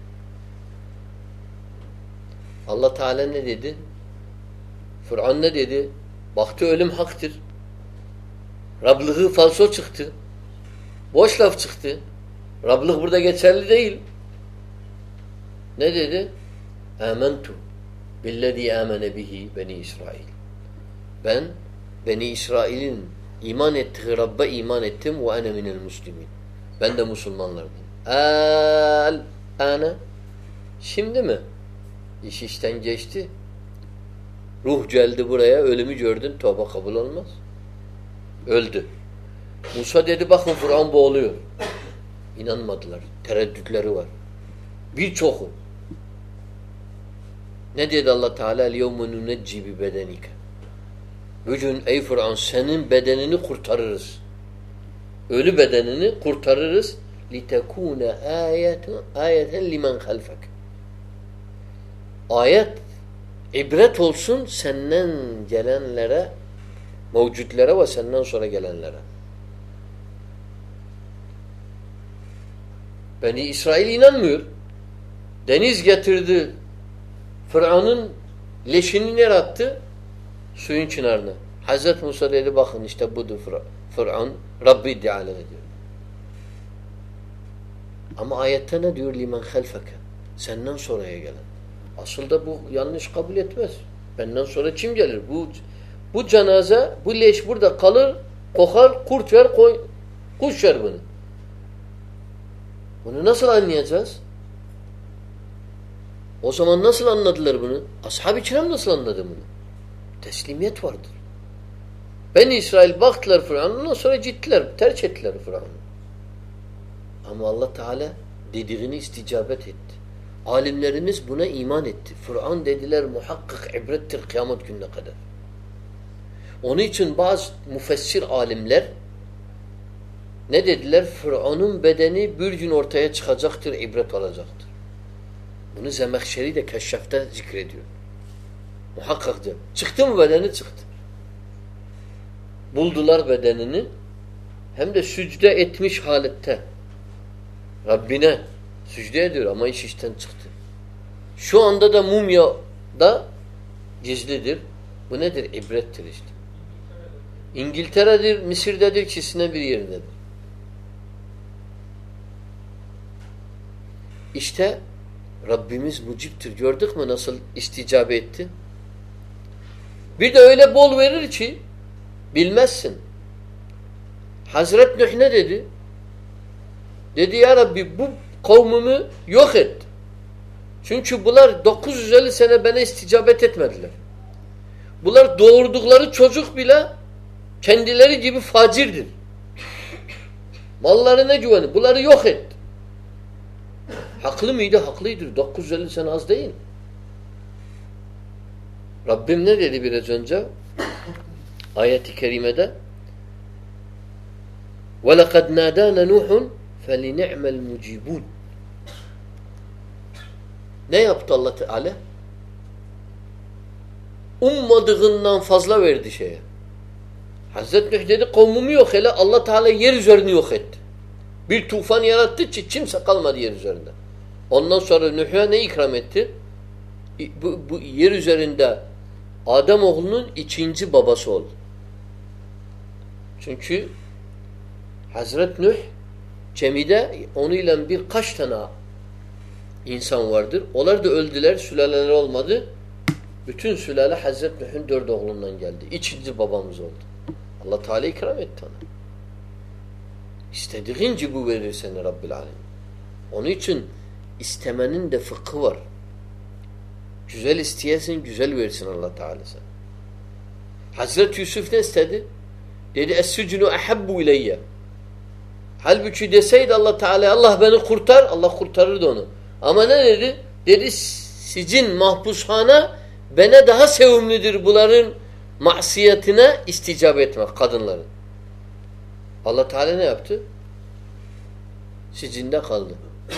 Allah Teala ne dedi? Firavun ne dedi? Baktı ölüm haktır. Rabliği falso çıktı. Boş laf çıktı. Rablık burada geçerli değil. Ne dedi? Âmentu billezî âmene bihi Beni İsrail. Ben Beni İsrail'in iman ettiği Rabb'a iman ettim ve ene minel muslimin. Ben de Müslümanlardım. El ana şimdi mi? İş işten geçti. Ruh geldi buraya, ölümü gördün, tövbe kabul olmaz. Öldü. Musa dedi bakın Firavun boğuluyor. İnanmadılar. Tereddütleri var. Birçoku. Ne dedi Allah Teala? El-yevme nunecci bi bedenike. Bugün ey Firavun senin bedenini kurtarırız. Ölü bedenini kurtarırız. litekune ayeten ayeten limen halfek. Ayet ibret olsun senden gelenlere, mevcutlere ve senden sonra gelenlere. Beni İsrail inanmıyor. Deniz getirdi. Firavun'un leşini nereye attı? Suyun kenarına. Hazreti Musa dedi bakın işte budur Firavun. Rabbi iddia ediyor. Ama ayette ne diyor? Limen halfeke. Senden sonraya gelen. Aslında bu yanlış kabul etmez. Benden sonra kim gelir? Bu bu cenaze, bu leş burada kalır, kokar, kurt ver, koy, kuş ver bunu. Bunu nasıl anlayacağız? O zaman nasıl anladılar bunu? Ashab-ı kiram nasıl anladı bunu? Teslimiyet vardır. Beni İsrail baktılar Firavun'a, ondan sonra gittiler, terk ettiler Firavun'u. Ama Allah Teala dediğini isticabet etti. Alimleriniz buna iman etti. Firavun dediler muhakkak ibrettir kıyamet gününe kadar. Onun için bazı müfessir alimler ne dediler? Firavun'un bedeni bir gün ortaya çıkacaktır, ibret olacaktır. Bunu Zemekşeri de Keşşaf'ta zikrediyor. Muhakkaktır. Çıktı mı bedeni? Çıktı. Buldular bedenini. Hem de sücde etmiş halette. Rabbine sücde ediyor ama iş işten çıktı. Şu anda da mumya da gizlidir. Bu nedir? İbrettir işte. İngiltere'dir, Mısır'dadır, ikisine bir yerindedir. İşte Rabbimiz muciptir. Gördük mü nasıl isticabe etti? Bir de öyle bol verir ki bilmezsin. Hazret Nuh ne dedi? Dedi ya Rabbi bu kavmimi yok et. Çünkü bunlar dokuz yüz elli sene bana isticabet etmediler. Bunlar doğurdukları çocuk bile kendileri gibi facirdir. Mallarına güvenir. Bunları yok et. Haklı mıydı? Haklıydır. dokuz yüz elli sene az değil. Rabbim ne dedi biraz önce? Ayet-i kerimede وَلَقَدْ نَادَانَ نُوحٌ فَلِنِعْمَ الْمُجِيبُونَ. Ne yaptı Allah Teala? Ummadığından fazla verdi şeye. Hazreti Nuh dedi kavmimi yok hele Allah Teala yer üzerini yok etti. Bir tufan yarattı ki kimse kalmadı yer üzerinde. Ondan sonra Nuh'a ne ikram etti? Bu, bu yer üzerinde Adem oğlunun ikinci babası oldu. Çünkü Hazreti Nuh cemide onunla birkaç tane insan vardır. Onlar da öldüler, sülaleleri olmadı. Bütün sülale Hazreti Nuh'un dört oğlundan geldi. İkinci babamız oldu. Allah Teala ikram etti ona. İstediğin gibi bu verir seni Rabbil Alemin. Onun için istemenin de fıkhı var. Güzel isteyesin, güzel versin Allah Teala sana. Hazreti Yusuf ne istedi? Dedi es-sücnu ahabbu ileyye. Halbuki deseydi Allah Teala Allah beni kurtar, Allah kurtarırdı onu. Ama ne dedi? Dedi sicin mahpushane bana daha sevimlidir bunların masiyetine isticap etmek kadınların. Allah Teala ne yaptı? Sicinde kaldı.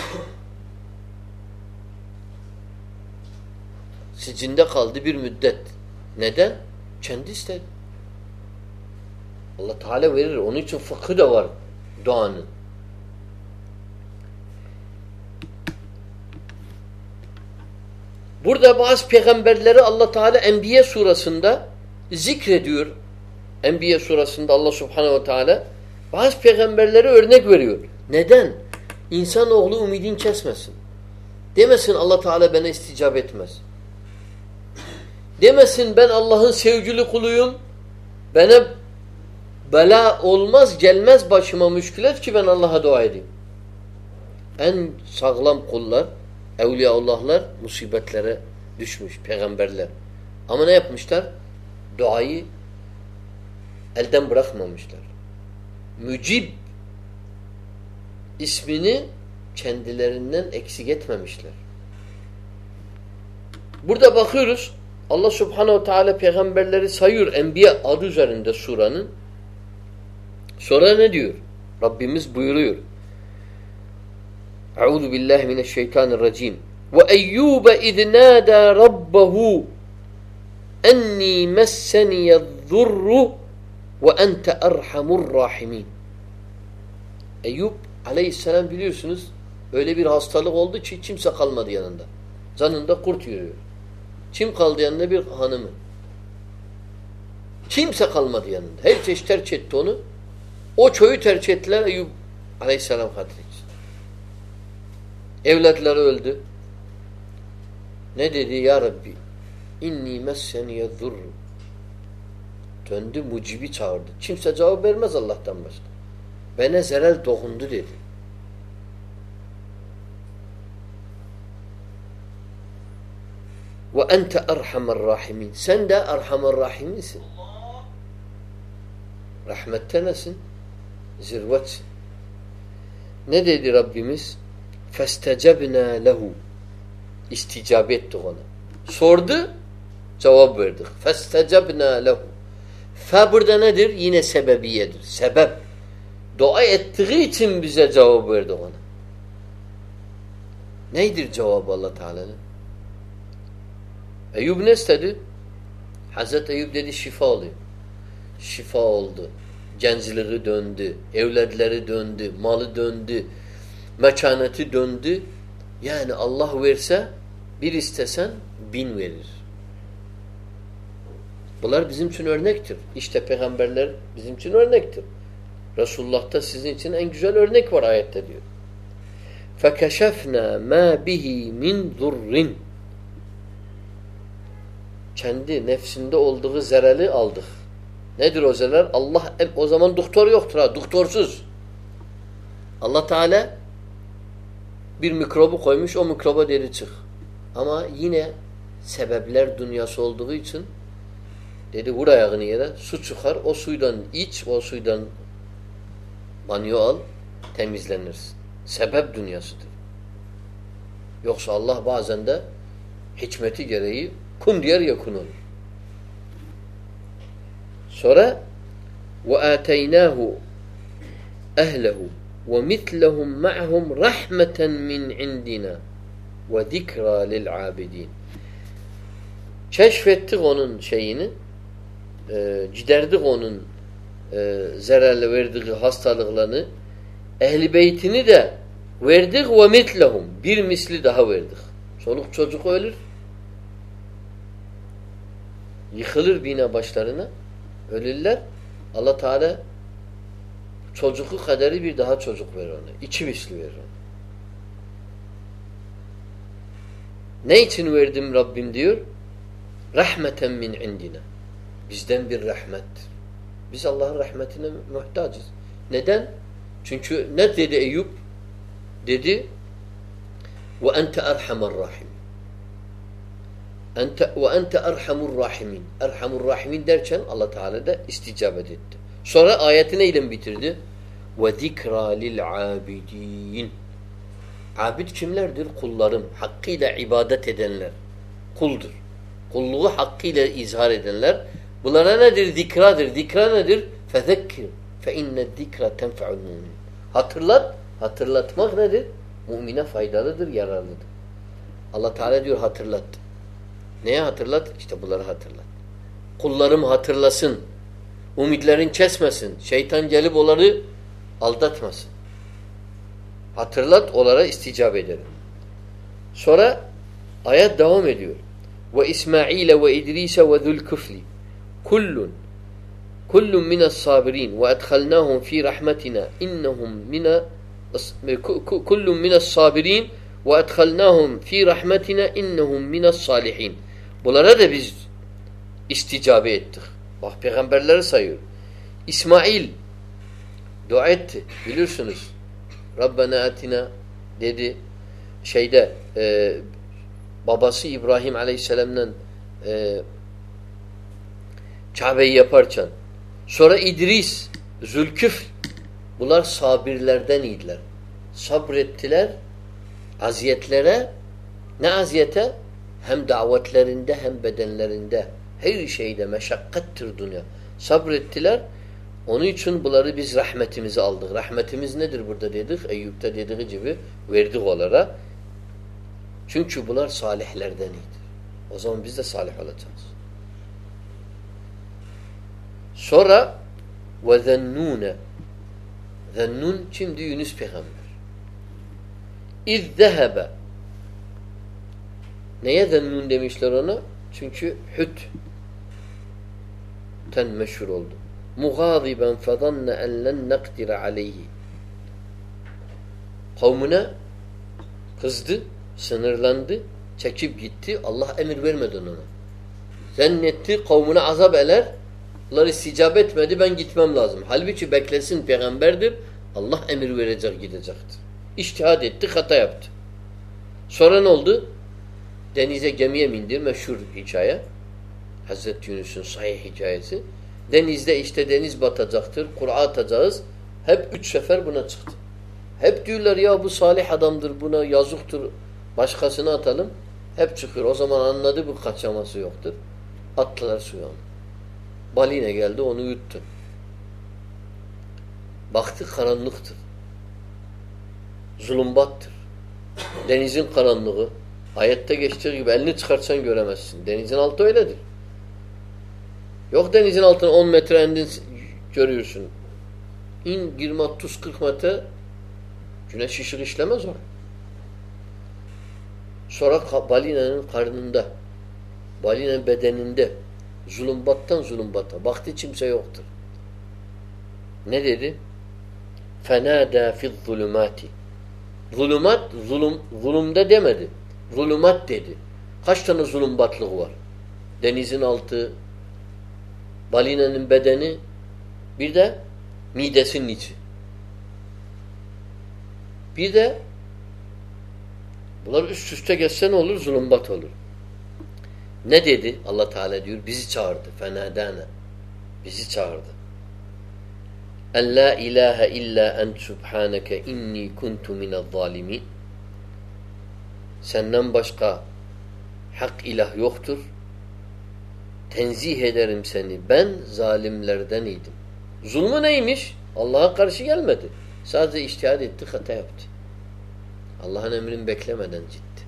Sicinde kaldı bir müddet. Neden? Kendi istedi. Allah Teala verir. Onun için fıkhı da var duanın. Burada bazı peygamberleri Allah Teala Enbiya surasında zikrediyor. Enbiya surasında Allah Subhanahu ve Teala bazı peygamberlere örnek veriyor. Neden? İnsanoğlu ümidini kesmesin. Demesin Allah Teala bana isticap etmez. Demesin ben Allah'ın sevgili kuluyum. Bana bela olmaz, gelmez başıma müşkület ki ben Allah'a dua edeyim. En sağlam kullar, evliyaullahlar musibetlere düşmüş, peygamberler. Ama ne yapmışlar? Duayı elden bırakmamışlar. Mücib ismini kendilerinden eksik etmemişler. Burada bakıyoruz, Allah Subhanahu Teala peygamberleri sayıyor Enbiya adı üzerinde suranın. Sonra ne diyor? Rabbimiz buyuruyor. Euzu billahi mineşşeytanirracim. Ve Eyyube iz nâdâ rabbehu enni messeniyezzurru ve ente erhamur rahimin. Eyyub aleyhisselam biliyorsunuz öyle bir hastalık oldu ki kimse kalmadı yanında. Canında kurt yürüyor. Kim kaldı yanında? Bir hanımı. Kimse kalmadı yanında. Her çeşit tercih etti onu. O köyü tercih ettiler Eyyub aleyhisselam hatırı için. Evlatları öldü. Ne dedi? Ya Rabbi inni messeniyezzurru. Döndü mucibi çağırdı. Kimse cevap vermez Allah'tan başka. Bana zerel dokundu dedi. Ve ente erhamer rahimin. Sen de erhamer rahiminsin. Rahmette nesin? Zirvetsin. Ne dedi Rabbimiz? فَاسْتَجَبْنَا لَهُ İsticab ettik ona. Sordu, cevap verdik. فَاسْتَجَبْنَا لَهُ Fe burada nedir? Yine sebebiyedir. Sebep. Dua ettiği için bize cevap verdi ona. Neydir cevabı Allah Teala'nın? Eyyub ne istedi? Hazreti Eyyub dedi şifa oluyor. Şifa oldu. Genciliği döndü. Evladları döndü. Malı döndü. Mekaneti döndü. Yani Allah verse bir istesen bin verir. Bunlar bizim için örnektir. İşte peygamberler bizim için örnektir. Resulullah'ta sizin için en güzel örnek var ayette diyor. فَكَشَفْنَا مَا بِهِ مِنْ ذُرٍّ Kendi nefsinde olduğu zereli aldık. Nedir o zereler? Allah o zaman doktor yoktur ha. Doktorsuz. Allah Teala bir mikrobu koymuş, o mikroba deri çık. Ama yine sebepler dünyası olduğu için dedi vur ayağını yere, su çıkar, o suydan iç, o suydan banyo al, temizlenirsin. Sebep dünyasıdır. Yoksa Allah bazen de hikmeti gereği kun diğer yakun olur. Sonra وَآتَيْنَاهُ أَهْلَهُ وَمِثْلَهُمْ مَعْهُمْ رَحْمَةً مِنْ عِنْدِنَا وَذِكْرَى لِلْعَابِدِينَ Keşfettik onun şeyini, e, giderdik onun e, zararlı verdiği hastalıklarını, ehli beytini de verdik ve mitlehum bir misli daha verdik. Çoluk çocuk ölür, yıkılır bina başlarına, ölürler. Allah Teala çocuğu kaderi bir daha çocuk verir ona. İki misli verir ona. Ne için verdim Rabbim diyor? Rahmeten min indina. Bizden bir rahmettir. Biz Allah'ın rahmetine muhtacız. Neden? Çünkü ne dedi Eyyub? Dedi ve ente erhamer rahim. Ente ve ente erhamur rahimin. Erhamur rahimin derken Allah Teala da isticabet etti. Sonra ayeti neyle bitirdi? Ve zikra lil abidin. Abid kimlerdir? Kullarım. Hakkıyla ibadet edenler. Kuldur. Kulluğu hakkıyla izhar edenler. Bunlara nedir? Zikradır. Zikra nedir? Fezekkir. Fe inne zikra tenfe'ul mu'min. Hatırlat. Hatırlatmak nedir? Mümine faydalıdır, yararlıdır. Allah Teala diyor hatırlat. Neye hatırlat? İşte bunları hatırlat. Kullarım hatırlasın. Umutların kesmesin. Şeytan gelip onları aldatmasın. Hatırlat, onlara isticap ederim. Sonra ayet devam ediyor. Ve İsmail ve İdris ve Zulkifli kullun kullun minas sabirin ve edhalnahum fi rahmetina innahum mina kullun minas sabirin ve edhalnahum fi rahmetina innahum minas salihin. Bunlara da biz isticabe ettik. Bak peygamberleri sayıyor. İsmail dua etti. Bilirsiniz. Rabbena atina dedi. Şeyde e, babası İbrahim Aleyhisselam'dan e, Kabe'yi yaparken sonra İdris, Zülkifl bunlar sabirlerden idiler. Sabrettiler aziyetlere, ne aziyete? Hem davetlerinde hem bedenlerinde. Her şeyde meşakkattır dünya. Sabrettiler. Onun için bunları biz rahmetimizi aldık. Rahmetimiz nedir burada dedik? Eyyub'da dediği gibi verdik onlara. Çünkü bunlar salihlerden iyidir. O zaman biz de salih olacağız. Sonra ve zennûne Zennûn şimdi Yunus peygamber. İz zehebe Neye zennûn demişler ona? Çünkü hüt ten meşhur oldu. Mughâziben fezanne en len nekdire aleyhi. Kavmine kızdı, sınırlandı, çekip gitti. Allah emir vermedi ona. Zannetti kavmine azap eler. Allah isticap etmedi, ben gitmem lazım. Halbuki beklesin, peygamberdir. Allah emir verecek, gidecektir. İçtihad etti, hata yaptı. Sonra ne oldu? Denize gemiye mindir, meşhur hikaye. Hazreti Yunus'un sahih hikayesi. Denizde işte deniz batacaktır, Kur'a atacağız. Hep üç sefer buna çıktı. Hep diyorlar ya bu salih adamdır, buna yazıktır, başkasını atalım. Hep çıkıyor. O zaman anladı bu kaçaması yoktur. Attılar suya onu. Balina geldi onu yuttu. Baktı karanlıktır. Zulumbattır. Denizin karanlığı. Ayette geçtiği gibi elini çıkartsan göremezsin. Denizin altı öyledir. Yok denizin altına on metre indin görüyorsun. İn yirmi otuz kırk metre güneş ışığı işlemez oraya. Sonra balinanın karnında, balinanın bedeninde zulumbattan zulumbata. Baktı kimse yoktur. Ne dedi? فَنَادَى فِي الظُّلُمَاتِ Zulümat, zulüm, zulümde demedi. Zulümat dedi. Kaç tane zulümbatlık var? Denizin altı, balinanın bedeni, bir de midesinin içi. Bir de bunlar üst üste geçse ne olur? Zulümbat olur. Ne dedi? Allah Teala diyor, bizi çağırdı. فَنَادَانَ Bizi çağırdı. En la ilahe illa ent subhaneke inni kuntu minel zalimin. Senden başka hak ilah yoktur. Tenzih ederim seni. Ben zalimlerden idim. Zulmü neymiş? Allah'a karşı gelmedi. Sadece içtihad etti, hata yaptı. Allah'ın emrini beklemeden gitti.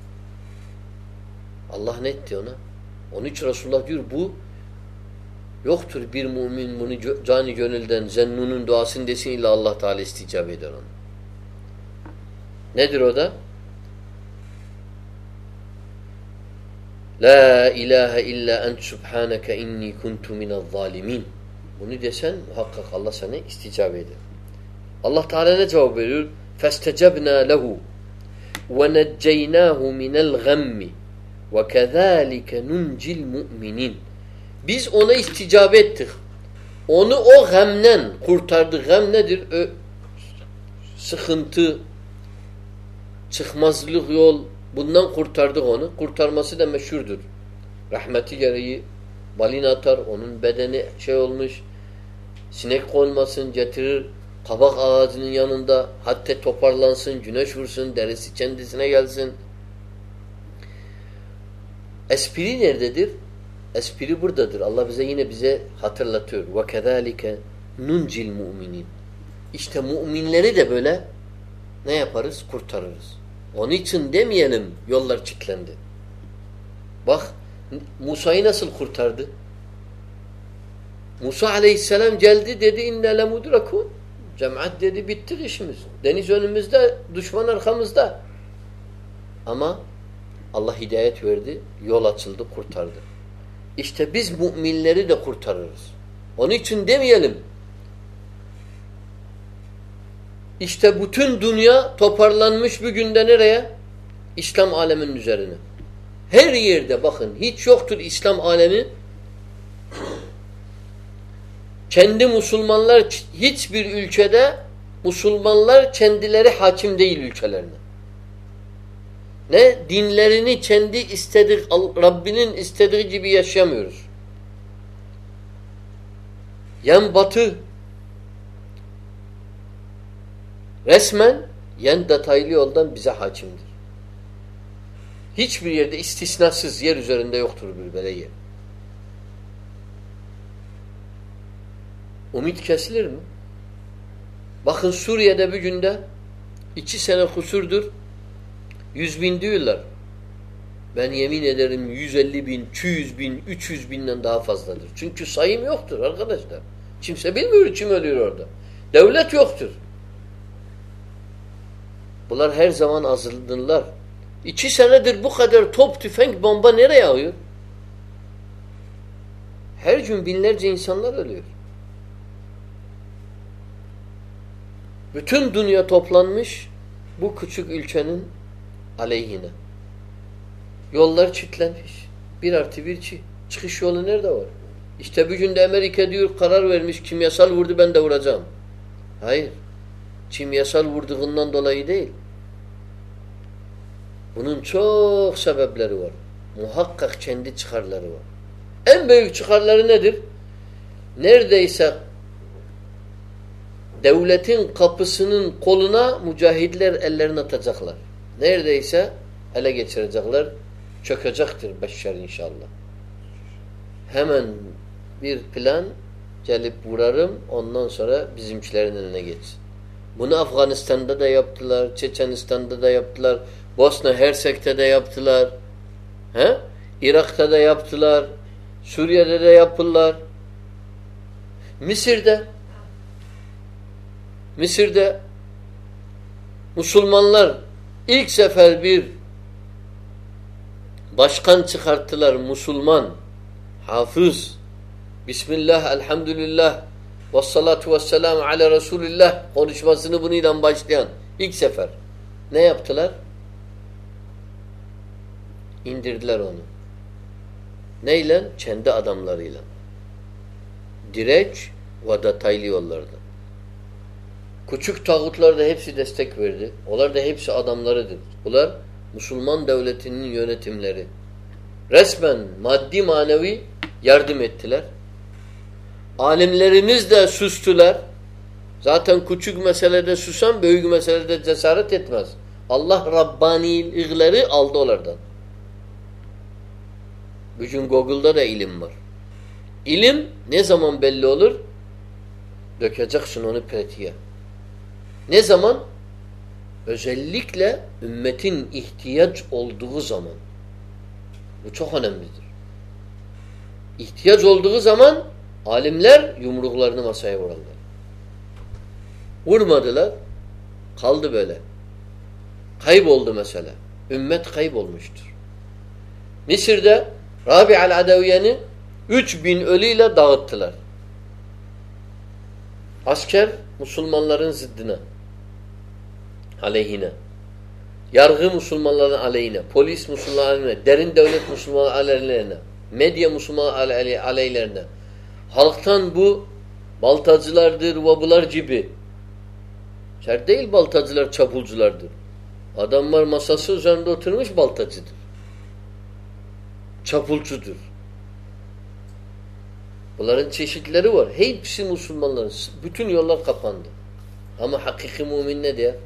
Allah ne etti ona? Onun için Resulullah diyor bu yoktur bir mümin bunu canı gönülden Zennun'un duasını desin illa Allah Teala isticap eder onu. Nedir o da? La ilahe illa ent subhaneke inni kuntu minel zalimin. Bunu desen muhakkak Allah sana isticap eder. Allah Teala ne cevap veriyor? فَاسْتَجَبْنَا لَهُ وَنَجَّيْنَاهُ مِنَ الْغَمِّ وَكَذَٰلِكَ نُنْجِ الْمُؤْمِنِينَ Biz ona isticap ettik. Onu o gamden kurtardık. Gam nedir? Ö sıkıntı, çıkmazlık yol. Bundan kurtardık onu. Kurtarması da meşhurdur. Rahmeti gereği balina atar. Onun bedeni şey olmuş. Sinek konmasın getirir. Kabak ağacının yanında hatta toparlansın, güneş vursun, derisi kendisine gelsin. Espri nerededir? espri buradadır. Allah bize yine bize hatırlatıyor. وَكَذَٰلِكَ نُنْجِ الْمُؤْمِنِينَ İşte müminleri de böyle ne yaparız? Kurtarırız. Onun için demeyelim yollar kilitlendi. Bak Musa'yı nasıl kurtardı? Musa aleyhisselam geldi dedi inne lemudrakun. Cemaat dedi bittik işimiz. Deniz önümüzde, düşman arkamızda. Ama Allah hidayet verdi, yol açıldı, kurtardı. İşte biz müminleri de kurtarırız. Onun için demeyelim. İşte bütün dünya toparlanmış bir günde nereye? İslam aleminin üzerine. Her yerde bakın hiç yoktur İslam alemi. Kendi Müslümanlar hiçbir ülkede Müslümanlar kendileri hakim değil ülkelerine. Ne? Dinlerini kendi istediği, Rabbinin istediği gibi yaşamıyoruz. Yan batı resmen yan detaylı yoldan bize hakimdir. Hiçbir yerde istisnasız yer üzerinde yoktur bir böyle yer. Umut kesilir mi? Bakın Suriye'de bir günde iki sene kusurdur yüz bin diyorlar. Ben yemin ederim yüz elli bin, iki yüz bin, üç yüz binden daha fazladır. Çünkü sayım yoktur arkadaşlar. Kimse bilmiyor kim ölüyor orada. Devlet yoktur. Bunlar her zaman azıldırlar. İki senedir bu kadar top, tüfek, bomba nereye yağıyor? Her gün binlerce insanlar ölüyor. Bütün dünya toplanmış bu küçük ülkenin aleyhine. Yollar kilitlenmiş. Bir artı bir çi. Çıkış yolu nerede var? İşte bir günde Amerika diyor karar vermiş kimyasal vurdu ben de vuracağım. Hayır. Kimyasal vurduğundan dolayı değil. Bunun çok sebepleri var. Muhakkak kendi çıkarları var. En büyük çıkarları nedir? Neredeyse devletin kapısının koluna mücahitler ellerini atacaklar. Neredeyse ele geçirecekler. Çökecektir Beşşer inşallah. Hemen bir plan gelip vurarım ondan sonra bizimkilerin eline geçsin. Bunu Afganistan'da da yaptılar, Çeçenistan'da da yaptılar, Bosna Hersek'te de yaptılar. He? Irak'ta da yaptılar, Suriye'de de yaptılar. Mısır'da Mısır'da Müslümanlar ilk sefer bir başkan çıkarttılar Müslüman, hafız, Bismillah, elhamdülillah, vessalatu vesselamu ala Resulillah konuşmasını bununla başlayan ilk sefer. Ne yaptılar? İndirdiler onu. Neyle? Kendi adamlarıyla. Direkt ve detaylı yollarda. Küçük tağutlar da hepsi destek verdi. Onlar da hepsi adamlarıdır. Bunlar Müslüman devletinin yönetimleri. Resmen maddi manevi yardım ettiler. Alimlerimiz de sustular. Zaten küçük meselede susan büyük meselede cesaret etmez. Allah Rabbanilikleri aldı onlardan. Bugün Google'da da ilim var. İlim ne zaman belli olur? Dökeceksin onu pratiğe. Ne zaman? Özellikle ümmetin ihtiyaç olduğu zaman. Bu çok önemlidir. İhtiyaç olduğu zaman alimler yumruklarını masaya vurarlar. Vurmadılar. Kaldı böyle. Kayboldu mesela. Ümmet kaybolmuştur. Mısır'da Rabi'al Adaviye'ni üç bin ölüyle dağıttılar. Asker Müslümanların zıddına. Aleyhine. Yargı Müslümanların aleyhine. Polis Müslümanların aleyhine. Derin devlet Müslümanların aleyhine. Medya Müslümanların aleyhlerine. Halktan bu baltacılardır, vabular gibi. Şer değil baltacılar, çapulculardır. Adamlar masası üzerinde oturmuş baltacıdır. Çapulcudur. Bunların çeşitleri var. Hepsi Müslümanların. Bütün yollar kapandı. Ama hakiki mümin ne der?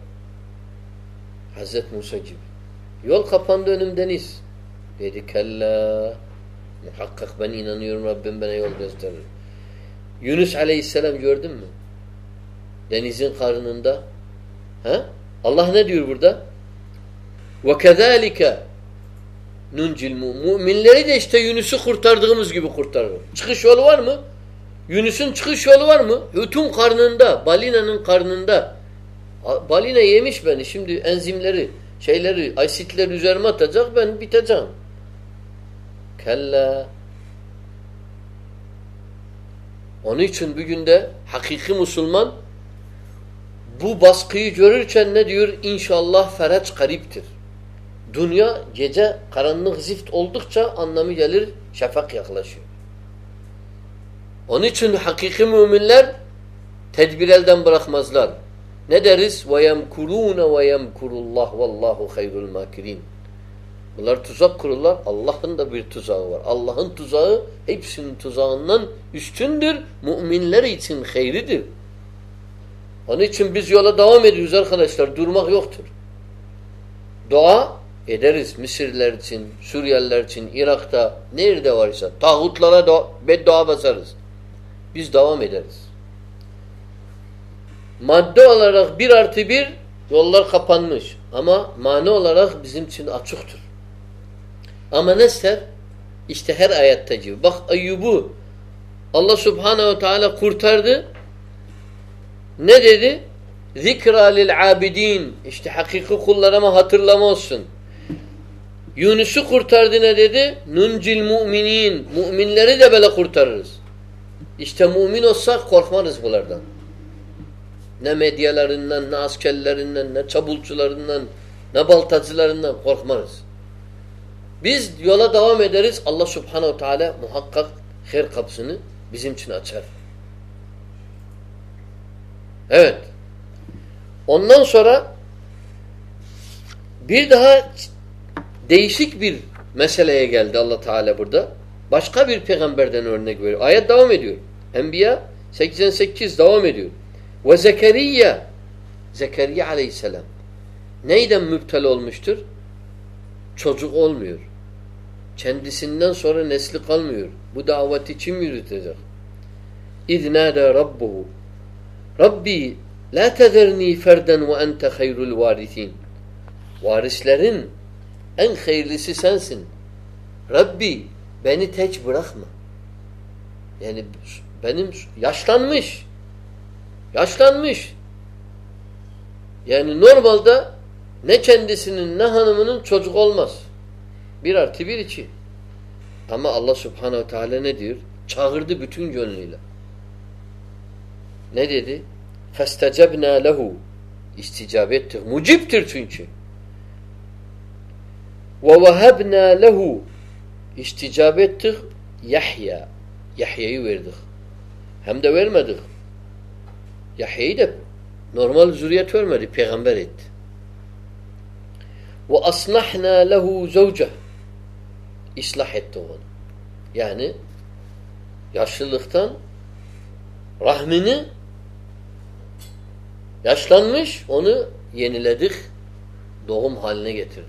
Hazreti Musa gibi. Yol kapandı önüm deniz. Dedi kella Muhakkak ben inanıyorum Rabbim bana yol gösterir. Yunus Aleyhisselam gördün mü? Denizin karnında. He? Allah ne diyor burada? وَكَذَٰلِكَ نُنْجِ Müminleri de işte Yunus'u kurtardığımız gibi kurtarır. Çıkış yolu var mı? Yunus'un çıkış yolu var mı? Hütun karnında, balinanın karnında. Balina yemiş beni. Şimdi enzimleri, şeyleri, asitleri üzerime atacak, ben biteceğim. Kella. Onun için bugün de hakiki Müslüman bu baskıyı görürken ne diyor? İnşallah feraç kariptir. Dünya gece karanlık zift oldukça anlamı gelir, şafak yaklaşıyor. Onun için hakiki müminler tedbir elden bırakmazlar. Ne deriz? وَيَمْكُرُونَ وَيَمْكُرُ اللّٰهُ وَاللّٰهُ خَيْرُ الْمَاكِرِينَ. Bunlar tuzak kururlar. Allah'ın da bir tuzağı var. Allah'ın tuzağı hepsinin tuzağından üstündür. Müminler için hayridir. Onun için biz yola devam ediyoruz arkadaşlar. Durmak yoktur. Dua ederiz Mısırlılar için, Suriyeliler için, Irak'ta, nerede varsa. Tağutlara da beddua basarız. Biz devam ederiz. Madde olarak bir artı bir yollar kapanmış. Ama mani olarak bizim için açıktır. Ama ne ister? İşte her ayette gibi. Bak Eyyub'u Allah Subhanahu ve Teala kurtardı. Ne dedi? Zikra lil abidin. İşte hakiki kullarıma hatırlama olsun. Yunus'u kurtardı ne dedi? Nuncil müminin. Müminleri de böyle kurtarırız. İşte mümin olsak korkmarız bunlardan. Ne medyalarından, ne askerlerinden, ne çabulcularından, ne baltacılarından korkmarız. Biz yola devam ederiz. Allah Subhanahu Teala muhakkak her kapısını bizim için açar. Evet. Ondan sonra bir daha değişik bir meseleye geldi Allah Teala burada. Başka bir peygamberden örnek veriyor. Ayet devam ediyor. Enbiya seksen sekiz devam ediyor. Ve Zekeriya Zekeriya aleyhisselam neyden müptela olmuştur? Çocuk olmuyor. Kendisinden sonra nesli kalmıyor. Bu daveti kim yürütecek? İz nâdâ rabbuhu Rabbi la tezerni ferden ve ente hayrul varithin. Varislerin en hayırlısı sensin. Rabbi beni tek bırakma. Yani benim yaşlanmış. Yaşlanmış. Yani normalde ne kendisinin ne hanımının çocuk olmaz. Bir artı bir iki. Ama Allah Subhanahu Teala ne diyor? Çağırdı bütün gönlüyle. Ne dedi? فَاسْتَجَبْنَا لَهُ İsticab ettik. Muciptir çünkü. وَوَهَبْنَا لَهُ İsticab ettik. Yahya. Yahya'yı verdik. Hem de vermedik. Yahya'yı da normal zürriyet vermedi. Peygamber etti. وَأَصْلَحْنَا لَهُ زَوْجَهُ İslah etti onu. Yani yaşlılıktan rahmini yaşlanmış, onu yeniledik, doğum haline getirdik.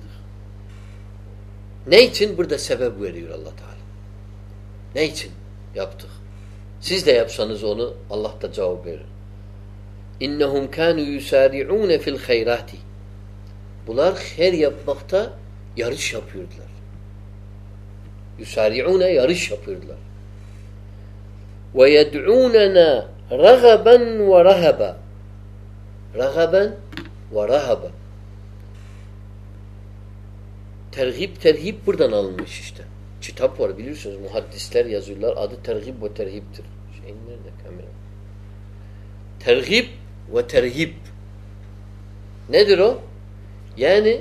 Ne için? Burada sebep veriyor Allah Teala. Ne için yaptık? Siz de yapsanız onu Allah da cevap verir. İnnehum kânû yusâri'ûne fil hayrâti. Bunlar her yapmakta yarış yapıyordular. Yusâri'ûne yarış yapıyordular. Ve yed'ûnena ragaben ve rahaba. Ragaben ve rahaba. Tergib terhib buradan alınmış işte. Kitap var biliyorsunuz. Muhaddisler yazıyorlar. Adı tergib ve terhibtir. Şey nerede kamera? Tergib ve terhib. Nedir o? Yani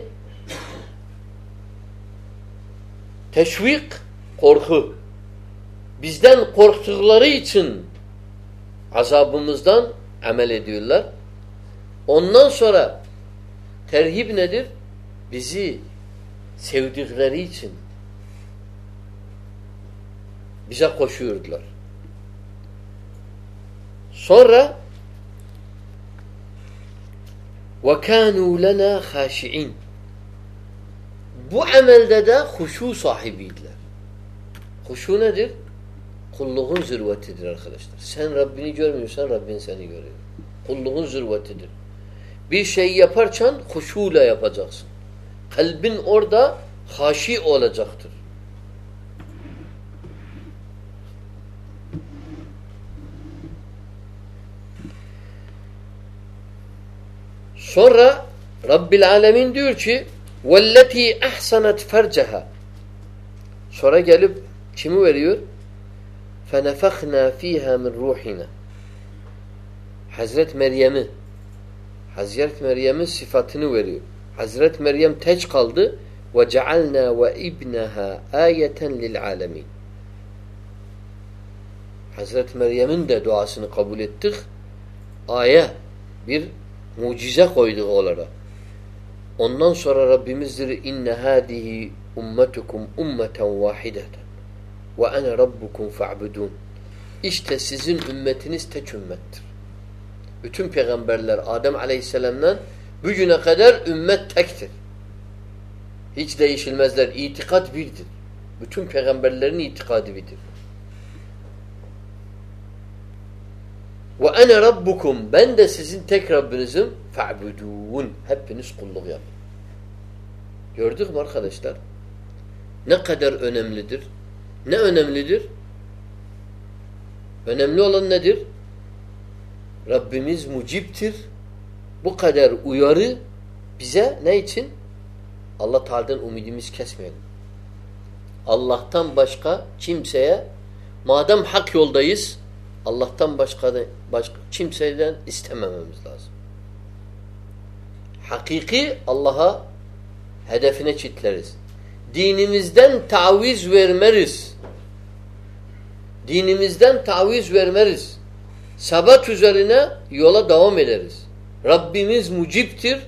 teşvik, korku. Bizden korktukları için azabımızdan amel ediyorlar. Ondan sonra terhib nedir? Bizi sevdikleri için bize koşuyordular. Sonra وَكَانُوا لَنَا خَاشِعِينَ Bu amelde de huşu sahibiydiler. Huşu nedir? Kulluğun zirvetidir arkadaşlar. Sen Rabbini görmüyorsan Rabbin seni görüyor. Kulluğun zirvetidir. Bir şey yaparken huşuyla yapacaksın. Kalbin orada haşi olacaktır. Sonra Rabbil Alemin diyor ki وَالَّتِي اَحْسَنَتْ فَرْجَهَا Sonra gelip kimi veriyor? فَنَفَخْنَا ف۪يهَا مِنْ رُوحِنَا Hazret Meryem'i Hazret Meryem'in sıfatını veriyor. Hazret Meryem teç kaldı وَجَعَلْنَا وَاِبْنَهَا آيَةً لِلْعَالَمِينَ Hazret Meryem'in de duasını kabul ettik. Aya, bir mucize koyduk onlara. Ondan sonra Rabbimizdir inne hadihi ummetukum ummeten vahideten ve ene rabbukum fa'budun. İşte sizin ümmetiniz tek ümmettir. Bütün peygamberler Adem Aleyhisselam'dan bugüne kadar ümmet tektir. Hiç değişilmezler. İtikat birdir. Bütün peygamberlerin itikadı birdir. Ve ene rabbukum ben de sizin tek Rabbinizim fa'budun. Hepiniz kulluk yapın. Gördük mü arkadaşlar? Ne kadar önemlidir? Ne önemlidir? Önemli olan nedir? Rabbimiz muciptir. Bu kadar uyarı bize ne için? Allah Teala'dan umudimiz kesmeyelim. Allah'tan başka kimseye madem hak yoldayız Allah'tan başka, başka kimseden istemememiz lazım. Hakiki Allah'a hedefine çitleriz. Dinimizden taviz vermeriz. Dinimizden taviz vermeriz. Sabat üzerine yola devam ederiz. Rabbimiz muciptir.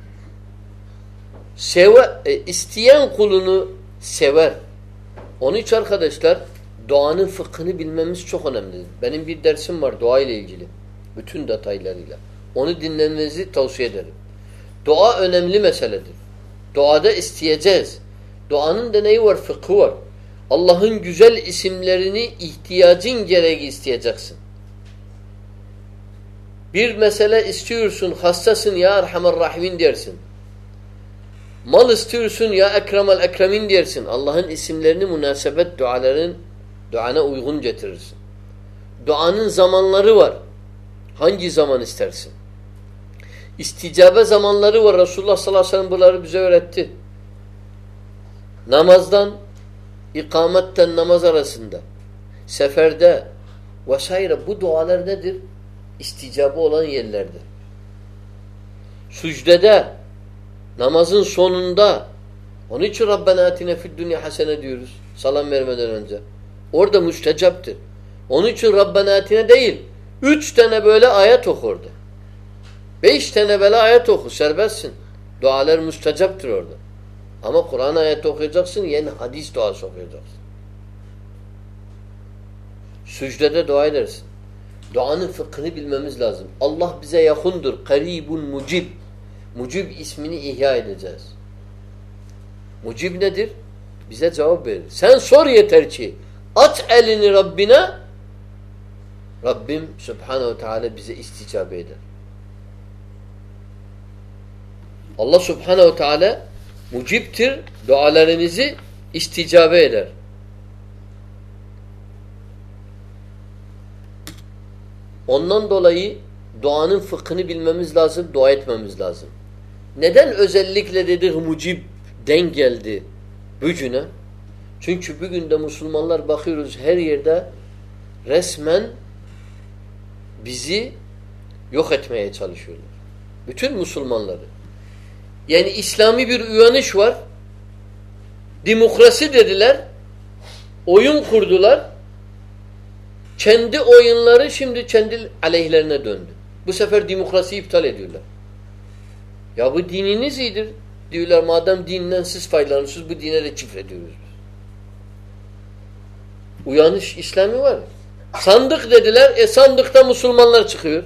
Seve, e, isteyen kulunu sever. Onun için arkadaşlar duanın fıkhını bilmemiz çok önemlidir. Benim bir dersim var dua ile ilgili. Bütün detaylarıyla. Onu dinlemenizi tavsiye ederim. Dua önemli meseledir. Duada isteyeceğiz. Duanın da neyi var? Fıkhı var. Allah'ın güzel isimlerini ihtiyacın gereği isteyeceksin. Bir mesele istiyorsun, hastasın ya Erhamer Rahimin dersin. Mal istiyorsun ya Ekremel Ekremin dersin. Allah'ın isimlerini münasebet duaların duana uygun getirirsin. Duanın zamanları var. Hangi zaman istersin? İsticabe zamanları var. Resulullah sallallahu aleyhi ve sellem bunları bize öğretti. Namazdan, ikametten namaz arasında, seferde vesaire bu dualar nedir? İsticabe olan yerlerdir. Sucdede, namazın sonunda, onun için Rabbena atine fid dünya hasene diyoruz. Salam vermeden önce. Orada müstecaptır. Onun için Rabbena atine değil, üç tane böyle ayet oku orada. Beş tane böyle ayet oku, serbestsin. Dualar müstecaptır orada. Ama Kur'an ayeti okuyacaksın, yeni hadis duası okuyacaksın. Sücdede dua edersin. Duanın fıkhını bilmemiz lazım. Allah bize yakındır. Karibun mucib. Mucib ismini ihya edeceğiz. Mucib nedir? Bize cevap verir. Sen sor yeter ki aç elini Rabbine, Rabbim Subhanahu Teala bize isticabe eder. Allah Subhanahu Teala muciptir, dualarımızı isticabe eder. Ondan dolayı duanın fıkhını bilmemiz lazım, dua etmemiz lazım. Neden özellikle dedik mucibden geldi bugüne? Çünkü bugün de Müslümanlar bakıyoruz her yerde resmen bizi yok etmeye çalışıyorlar. Bütün Müslümanları. Yani İslami bir uyanış var. Demokrasi dediler. Oyun kurdular. Kendi oyunları şimdi kendi aleyhlerine döndü. Bu sefer demokrasiyi iptal ediyorlar. Ya bu dininiz iyidir. Diyorlar madem dinden siz faydalanıyorsunuz bu dine de çifrediyoruz. Uyanış İslami var. Sandık dediler. E sandıkta Müslümanlar çıkıyor.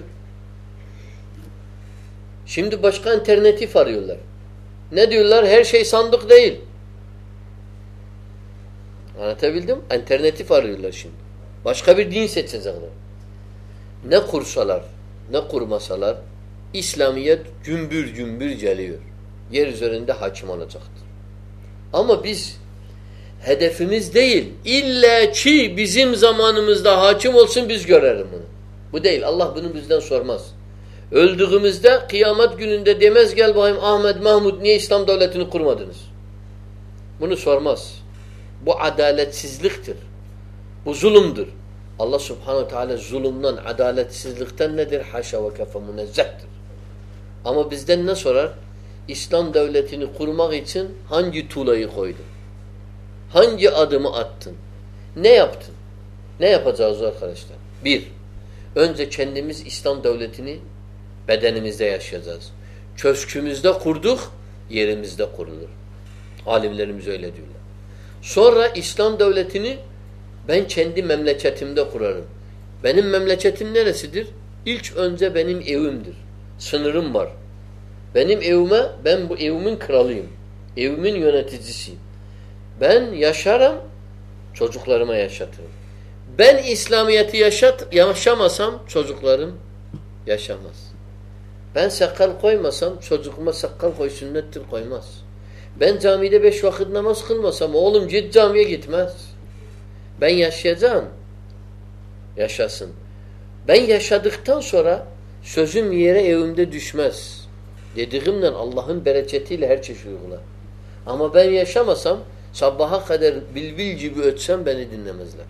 Şimdi başka alternatif arıyorlar. Ne diyorlar? Her şey sandık değil. Anlatabildim? Alternatif arıyorlar şimdi. Başka bir din seçecekler. Ne kursalar, ne kurmasalar İslamiyet cümbür cümbür geliyor. Yer üzerinde hakim olacaktır. Ama biz hedefimiz değil. İlla ki bizim zamanımızda hakim olsun biz görelim bunu. Bu değil. Allah bunu bizden sormaz. Öldüğümüzde kıyamet gününde demez gel bakayım Ahmet, Mahmud niye İslam devletini kurmadınız? Bunu sormaz. Bu adaletsizliktir. Bu zulümdür. Allah subhanehu teala zulümden, adaletsizlikten nedir? Haşa ve kefe münezzehtir. Ama bizden ne sorar? İslam devletini kurmak için hangi tuğlayı koydun? Hangi adımı attın? Ne yaptın? Ne yapacağız arkadaşlar? Bir, önce kendimiz İslam devletini bedenimizde yaşayacağız. Köşkümüzde kurduk, yerimizde kurulur. Alimlerimiz öyle diyorlar. Sonra İslam devletini ben kendi memleketimde kurarım. Benim memleketim neresidir? İlk önce benim evimdir. Sınırım var. Benim evime, ben bu evimin kralıyım. Evimin yöneticisiyim. Ben yaşarım, çocuklarıma yaşatırım. Ben İslamiyet'i yaşat, yaşamasam çocuklarım yaşamaz. Ben sakal koymasam çocuğuma sakal koy sünnettir koymaz. Ben camide beş vakit namaz kılmasam oğlum git camiye gitmez. Ben yaşayacağım. Yaşasın. Ben yaşadıktan sonra sözüm yere evimde düşmez. Dediğimle Allah'ın bereketiyle her çeşit uygular. Ama ben yaşamasam sabaha kadar bilbil gibi ötsem beni dinlemezler.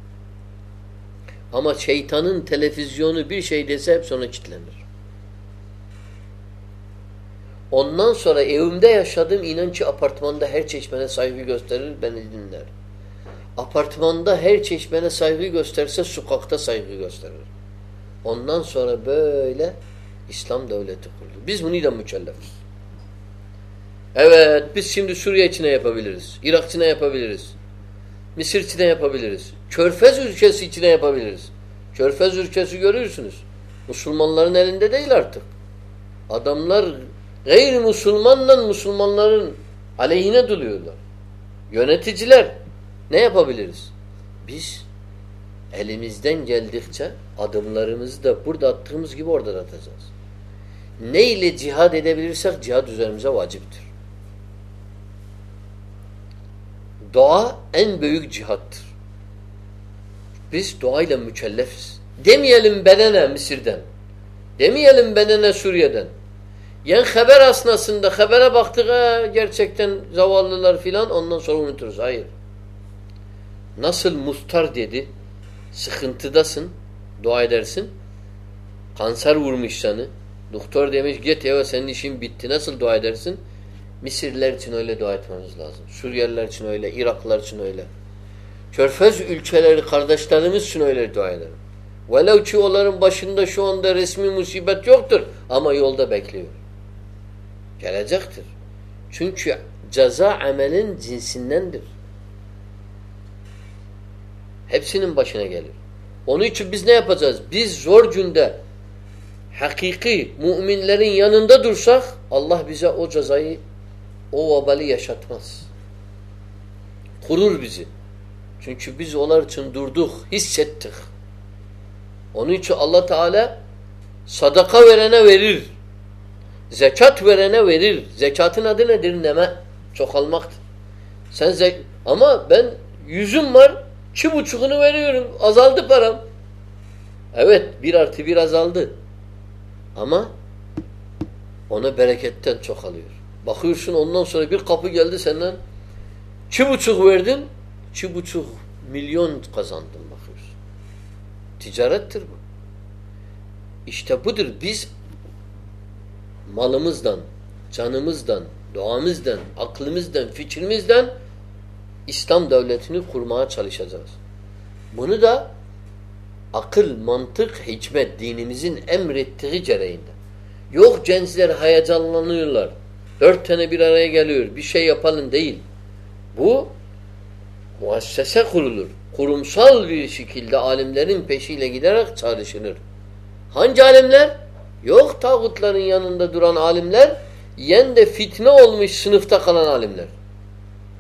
Ama şeytanın televizyonu bir şey dese hep sonra kilitlenir. Ondan sonra evimde yaşadığım inan ki apartmanda her çeşmene saygı gösterir, beni dinler. Apartmanda her çeşmene saygı gösterse sokakta saygı gösterir. Ondan sonra böyle İslam devleti kurdu. Biz bununla mükellefiz. Evet, biz şimdi Suriye içine yapabiliriz. Irak içine yapabiliriz. Mısır içine yapabiliriz. Körfez ülkesi içine yapabiliriz. Körfez ülkesi görürsünüz. Müslümanların elinde değil artık. Adamlar gayri-Müslümanla Müslümanların aleyhine duruyorlar. Yöneticiler. Ne yapabiliriz? Biz elimizden geldikçe adımlarımızı da burada attığımız gibi orada atacağız. Ne ile cihad edebilirsek cihad üzerimize vaciptir. Dua en büyük cihattır. Biz duayla mükellefiz. Demeyelim benene Mısır'dan. Demeyelim benene Suriye'den. Yani haber asnasında habere baktık ha, gerçekten zavallılar filan ondan sonra unuturuz. Hayır. Nasıl muhtar dedi, sıkıntıdasın, dua edersin. Kanser vurmuş seni. Doktor demiş git eve senin işin bitti. Nasıl dua edersin? Mısırlılar için öyle dua etmemiz lazım. Suriyeliler için öyle, Iraklılar için öyle. Körfez ülkeleri kardeşlerimiz için öyle dua ederim. Velev ki onların başında şu anda resmi musibet yoktur ama yolda bekliyor. Gelecektir. Çünkü ceza amelin cinsindendir. Hepsinin başına gelir. Onun için biz ne yapacağız? Biz zor günde hakiki müminlerin yanında dursak Allah bize o cezayı, o vebali yaşatmaz. Kurur bizi. Çünkü biz onlar için durduk, hissettik. Onun için Allah Teala sadaka verene verir. Zekat verene verir. Zekatın adı nedir? Neme. Çoğalmaktır. Sen zek ama ben yüzüm var, iki buçuğunu veriyorum. Azaldı param. Evet, bir artı bir azaldı. Ama ona bereketten çoğalıyor. Bakıyorsun ondan sonra bir kapı geldi senden. İki buçuk verdin, iki buçuk milyon kazandın bakıyorsun. Ticarettir bu. İşte budur. Biz malımızdan, canımızdan, doğamızdan, aklımızdan, fikrimizden İslam devletini kurmaya çalışacağız. Bunu da akıl, mantık, hikmet dinimizin emrettiği gereğinde. Yok gençler heyecanlanıyorlar. Dört tane bir araya geliyor. Bir şey yapalım değil. Bu muassese kurulur. Kurumsal bir şekilde alimlerin peşiyle giderek çalışılır. Hangi alimler? Yok tağutların yanında duran alimler, yen de fitne olmuş sınıfta kalan alimler.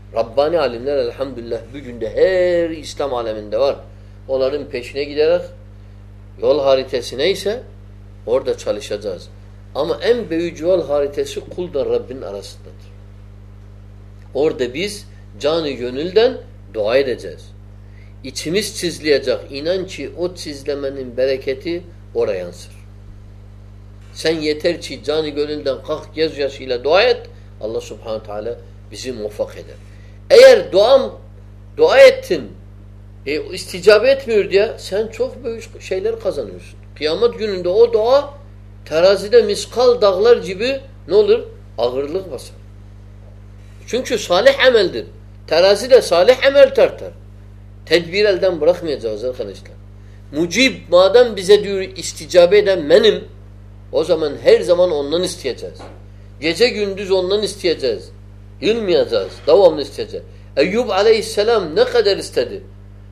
Rabbani alimler elhamdülillah bugün de her İslam aleminde var. Onların peşine giderek yol haritası neyse orada çalışacağız. Ama en büyük yol haritası kulda Rabbin arasındadır. Orada biz canı gönülden dua edeceğiz. İçimiz çizleyecek. İnan ki o çizlemenin bereketi oraya yansır. Sen yeter ki canı gönülden kalk gözyaşıyla dua et. Allah subhanahu teala bizi muvaffak eder. Eğer duam dua ettin e, isticabe etmiyor diye sen çok büyük şeyler kazanıyorsun. Kıyamet gününde o dua terazide miskal dağlar gibi ne olur? Ağırlık basar. Çünkü salih ameldir. Terazide salih amel tartar. Tedbir elden bırakmayacağız arkadaşlar. Mucib madem bize diyor isticabe eden benim, o zaman her zaman ondan isteyeceğiz. Gece gündüz ondan isteyeceğiz. Yılmayacağız. Devamlı isteyeceğiz. Eyyub aleyhisselam ne kadar istedi?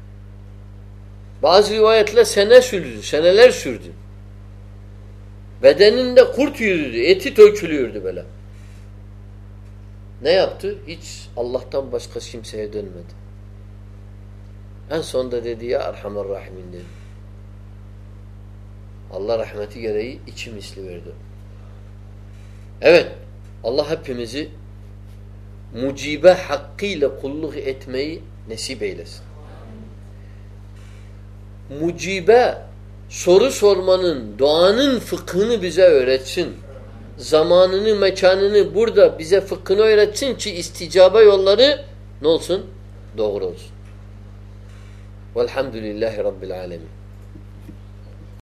Bazı rivayetler sene sürdü. Seneler sürdü. Bedeninde kurt yürüdü. Eti tökülüyordu böyle. Ne yaptı? Hiç Allah'tan başka kimseye dönmedi. En sonunda dedi ya Erhamer Rahimin dedi. Allah rahmeti gereği iki misli verdi. Evet. Allah hepimizi mucibe hakkıyla kulluk etmeyi nasip eylesin. Mucibe soru sormanın, duanın fıkhını bize öğretsin. Zamanını, mekanını burada bize fıkhını öğretsin ki isticabe yolları ne olsun? Doğru olsun. Velhamdülillahi Rabbil alemin.